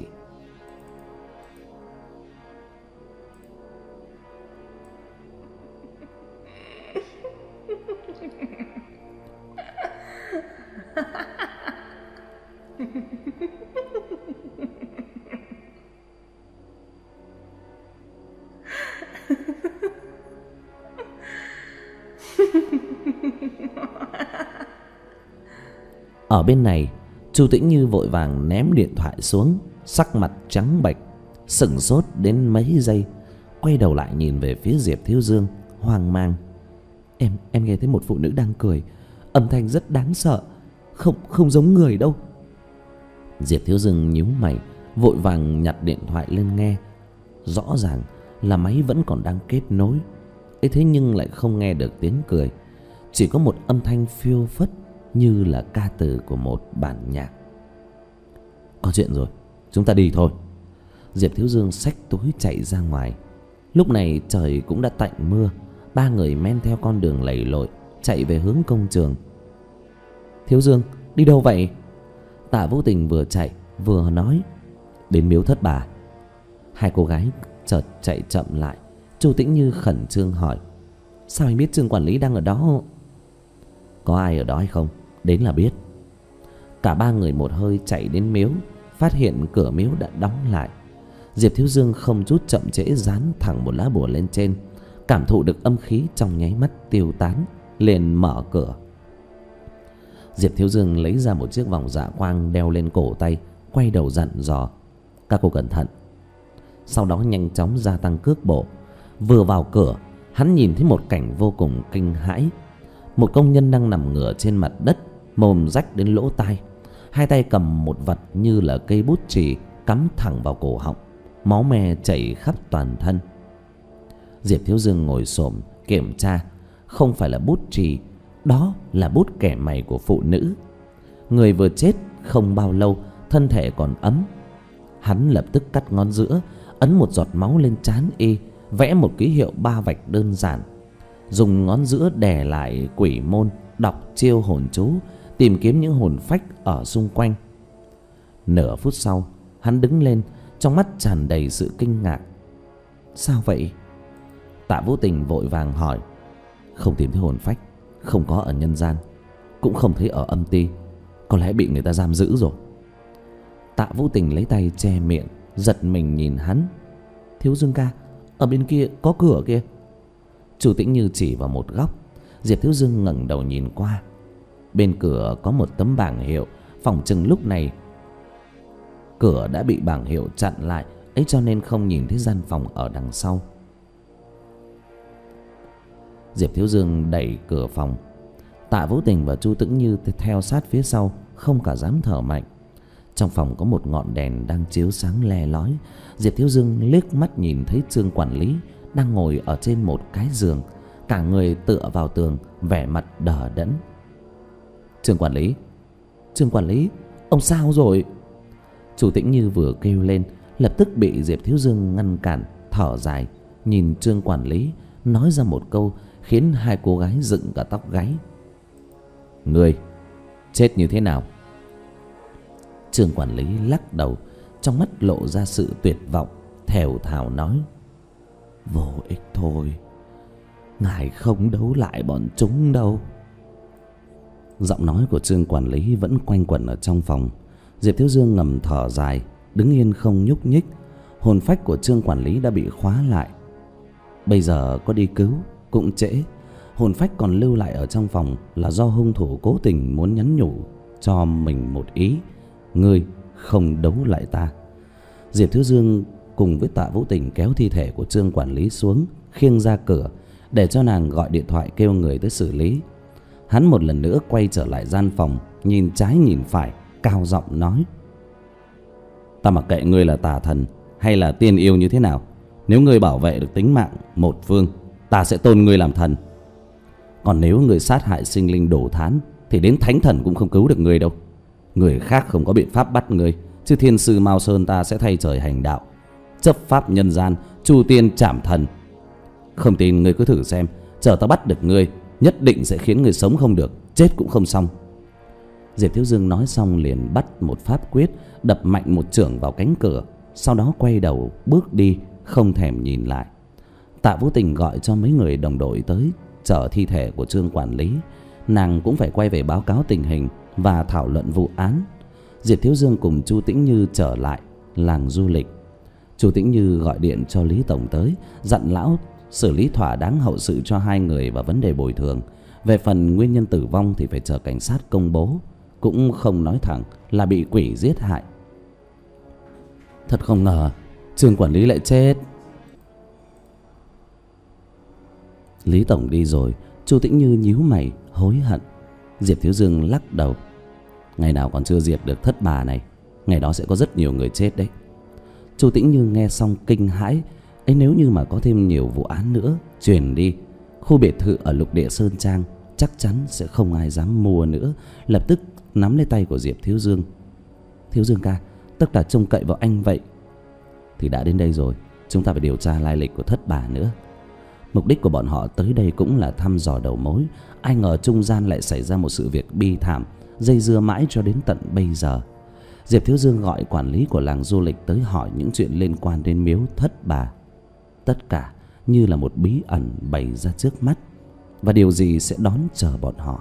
Ở bên này, Chu Tĩnh Như vội vàng ném điện thoại xuống, sắc mặt trắng bệch, sững sốt đến mấy giây, quay đầu lại nhìn về phía Diệp Thiếu Dương, hoang mang. Em em nghe thấy một phụ nữ đang cười, âm thanh rất đáng sợ, không không giống người đâu. Diệp Thiếu Dương nhíu mày, vội vàng nhặt điện thoại lên nghe. Rõ ràng là máy vẫn còn đang kết nối, ấy thế nhưng lại không nghe được tiếng cười, chỉ có một âm thanh phiêu phất như là ca từ của một bản nhạc. Có chuyện rồi, chúng ta đi thôi. Diệp Thiếu Dương xách túi chạy ra ngoài. Lúc này trời cũng đã tạnh mưa. Ba người men theo con đường lầy lội chạy về hướng công trường. Thiếu Dương, đi đâu vậy? Tạ Vũ Tình vừa chạy vừa nói. Đến miếu Thất Bà. Hai cô gái chợt chạy chậm lại. Chu Tĩnh Như khẩn trương hỏi: sao anh biết Trương quản lý đang ở đó? Có ai ở đó hay không? Đến là biết. Cả ba người một hơi chạy đến miếu, phát hiện cửa miếu đã đóng lại. Diệp Thiếu Dương không chút chậm trễ dán thẳng một lá bùa lên trên, cảm thụ được âm khí trong nháy mắt tiêu tán, liền mở cửa. Diệp Thiếu Dương lấy ra một chiếc vòng dạ quang đeo lên cổ tay, quay đầu dặn dò: các cô cẩn thận. Sau đó nhanh chóng gia tăng cước bộ. Vừa vào cửa, hắn nhìn thấy một cảnh vô cùng kinh hãi. Một công nhân đang nằm ngửa trên mặt đất, mồm rách đến lỗ tai, hai tay cầm một vật như là cây bút chì cắm thẳng vào cổ họng, máu me chảy khắp toàn thân. Diệp Thiếu Dương ngồi xổm kiểm tra, không phải là bút chì, đó là bút kẻ mày của phụ nữ. Người vừa chết không bao lâu, thân thể còn ấm. Hắn lập tức cắt ngón giữa, ấn một giọt máu lên trán y, vẽ một ký hiệu ba vạch đơn giản, dùng ngón giữa đè lại quỷ môn, đọc chiêu hồn chú, tìm kiếm những hồn phách ở xung quanh. Nửa phút sau, hắn đứng lên, trong mắt tràn đầy sự kinh ngạc. Sao vậy? Tạ Vũ Tình vội vàng hỏi. Không tìm thấy hồn phách, không có ở nhân gian, cũng không thấy ở âm ti, có lẽ bị người ta giam giữ rồi. Tạ Vũ Tình lấy tay che miệng, giật mình nhìn hắn. Thiếu Dương ca, ở bên kia có cửa kia. Chu Tĩnh Như chỉ vào một góc. Diệp Thiếu Dương ngẩng đầu nhìn qua. Bên cửa có một tấm bảng hiệu, phỏng chừng lúc này cửa đã bị bảng hiệu chặn lại, ấy cho nên không nhìn thấy gian phòng ở đằng sau. Diệp Thiếu Dương đẩy cửa phòng. Tạ Vũ Tình và Chu Tĩnh Như theo sát phía sau, không cả dám thở mạnh. Trong phòng có một ngọn đèn đang chiếu sáng le lói. Diệp Thiếu Dương liếc mắt nhìn thấy Trương quản lý đang ngồi ở trên một cái giường, cả người tựa vào tường, vẻ mặt đờ đẫn. Trương quản lý, Trương quản lý, ông sao rồi? Chu Tĩnh Như vừa kêu lên, lập tức bị Diệp Thiếu Dương ngăn cản, thở dài, nhìn Trương quản lý, nói ra một câu khiến hai cô gái dựng cả tóc gáy. Ngươi chết như thế nào? Trương quản lý lắc đầu, trong mắt lộ ra sự tuyệt vọng, thều thào nói: vô ích thôi, ngài không đấu lại bọn chúng đâu. Giọng nói của Trương quản lý vẫn quanh quẩn ở trong phòng. Diệp Thiếu Dương ngầm thở dài, đứng yên không nhúc nhích. Hồn phách của Trương quản lý đã bị khóa lại. Bây giờ có đi cứu cũng trễ. Hồn phách còn lưu lại ở trong phòng là do hung thủ cố tình muốn nhắn nhủ cho mình một ý: ngươi không đấu lại ta. Diệp Thiếu Dương cùng với Tạ Vũ Tình kéo thi thể của Trương quản lý xuống, khiêng ra cửa để cho nàng gọi điện thoại kêu người tới xử lý. Hắn một lần nữa quay trở lại gian phòng, nhìn trái nhìn phải, cao giọng nói: ta mặc kệ ngươi là tà thần hay là tiên yêu như thế nào, nếu ngươi bảo vệ được tính mạng một phương, ta sẽ tôn ngươi làm thần. Còn nếu ngươi sát hại sinh linh đổ thán thì đến thánh thần cũng không cứu được ngươi đâu. Người khác không có biện pháp bắt ngươi, chứ thiên sư Mao Sơn ta sẽ thay trời hành đạo, chấp pháp nhân gian, chu tiên trảm thần. Không tin ngươi cứ thử xem, chờ ta bắt được ngươi, nhất định sẽ khiến ngươi sống không được, chết cũng không xong. Diệp Thiếu Dương nói xong liền bắt một pháp quyết, đập mạnh một chưởng vào cánh cửa, sau đó quay đầu bước đi, không thèm nhìn lại. Tạ Vũ Tình gọi cho mấy người đồng đội tới chở thi thể của Trương quản lý. Nàng cũng phải quay về báo cáo tình hình và thảo luận vụ án. Diệp Thiếu Dương cùng Chu Tĩnh Như trở lại làng du lịch. Chu Tĩnh Như gọi điện cho Lý tổng tới, dặn lão xử lý thỏa đáng hậu sự cho hai người và vấn đề bồi thường. Về phần nguyên nhân tử vong thì phải chờ cảnh sát công bố, cũng không nói thẳng là bị quỷ giết hại. Thật không ngờ Trương quản lý lại chết. Lý tổng đi rồi, Chu Tĩnh Như nhíu mày hối hận. Diệp Thiếu Dương lắc đầu: ngày nào còn chưa diệt được thất bà này, ngày đó sẽ có rất nhiều người chết đấy. Chu Tĩnh Như nghe xong kinh hãi. Ấy, nếu như mà có thêm nhiều vụ án nữa truyền đi, khu biệt thự ở Lục Địa Sơn Trang chắc chắn sẽ không ai dám mua nữa. Lập tức nắm lấy tay của Diệp Thiếu Dương: Thiếu Dương ca, tất cả trông cậy vào anh vậy. Thì đã đến đây rồi, chúng ta phải điều tra lai lịch của thất bà nữa. Mục đích của bọn họ tới đây cũng là thăm dò đầu mối. Ai ngờ trung gian lại xảy ra một sự việc bi thảm, dây dưa mãi cho đến tận bây giờ. Diệp Thiếu Dương gọi quản lý của làng du lịch tới hỏi những chuyện liên quan đến miếu thất bà. tất cả như là một bí ẩn bày ra trước mắt. Và điều gì sẽ đón chờ bọn họ?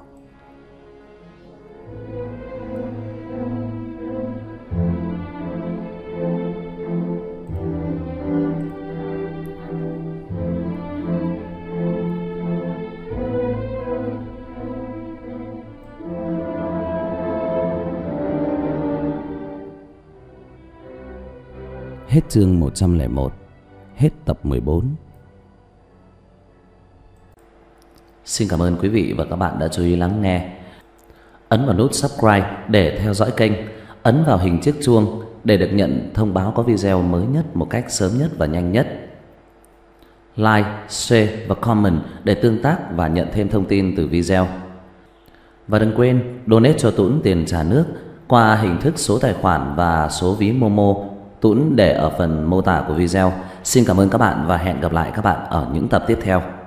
Hết chương một trăm lẻ một. Hết tập mười bốn. Xin cảm ơn quý vị và các bạn đã chú ý lắng nghe. Ấn vào nút subscribe để theo dõi kênh. Ấn vào hình chiếc chuông để được nhận thông báo có video mới nhất một cách sớm nhất và nhanh nhất. Like, share và comment để tương tác và nhận thêm thông tin từ video. Và đừng quên donate cho Tuấn tiền trả nước qua hình thức số tài khoản và số ví Momo. Tuấn để ở phần mô tả của video. Xin cảm ơn các bạn và hẹn gặp lại các bạn ở những tập tiếp theo.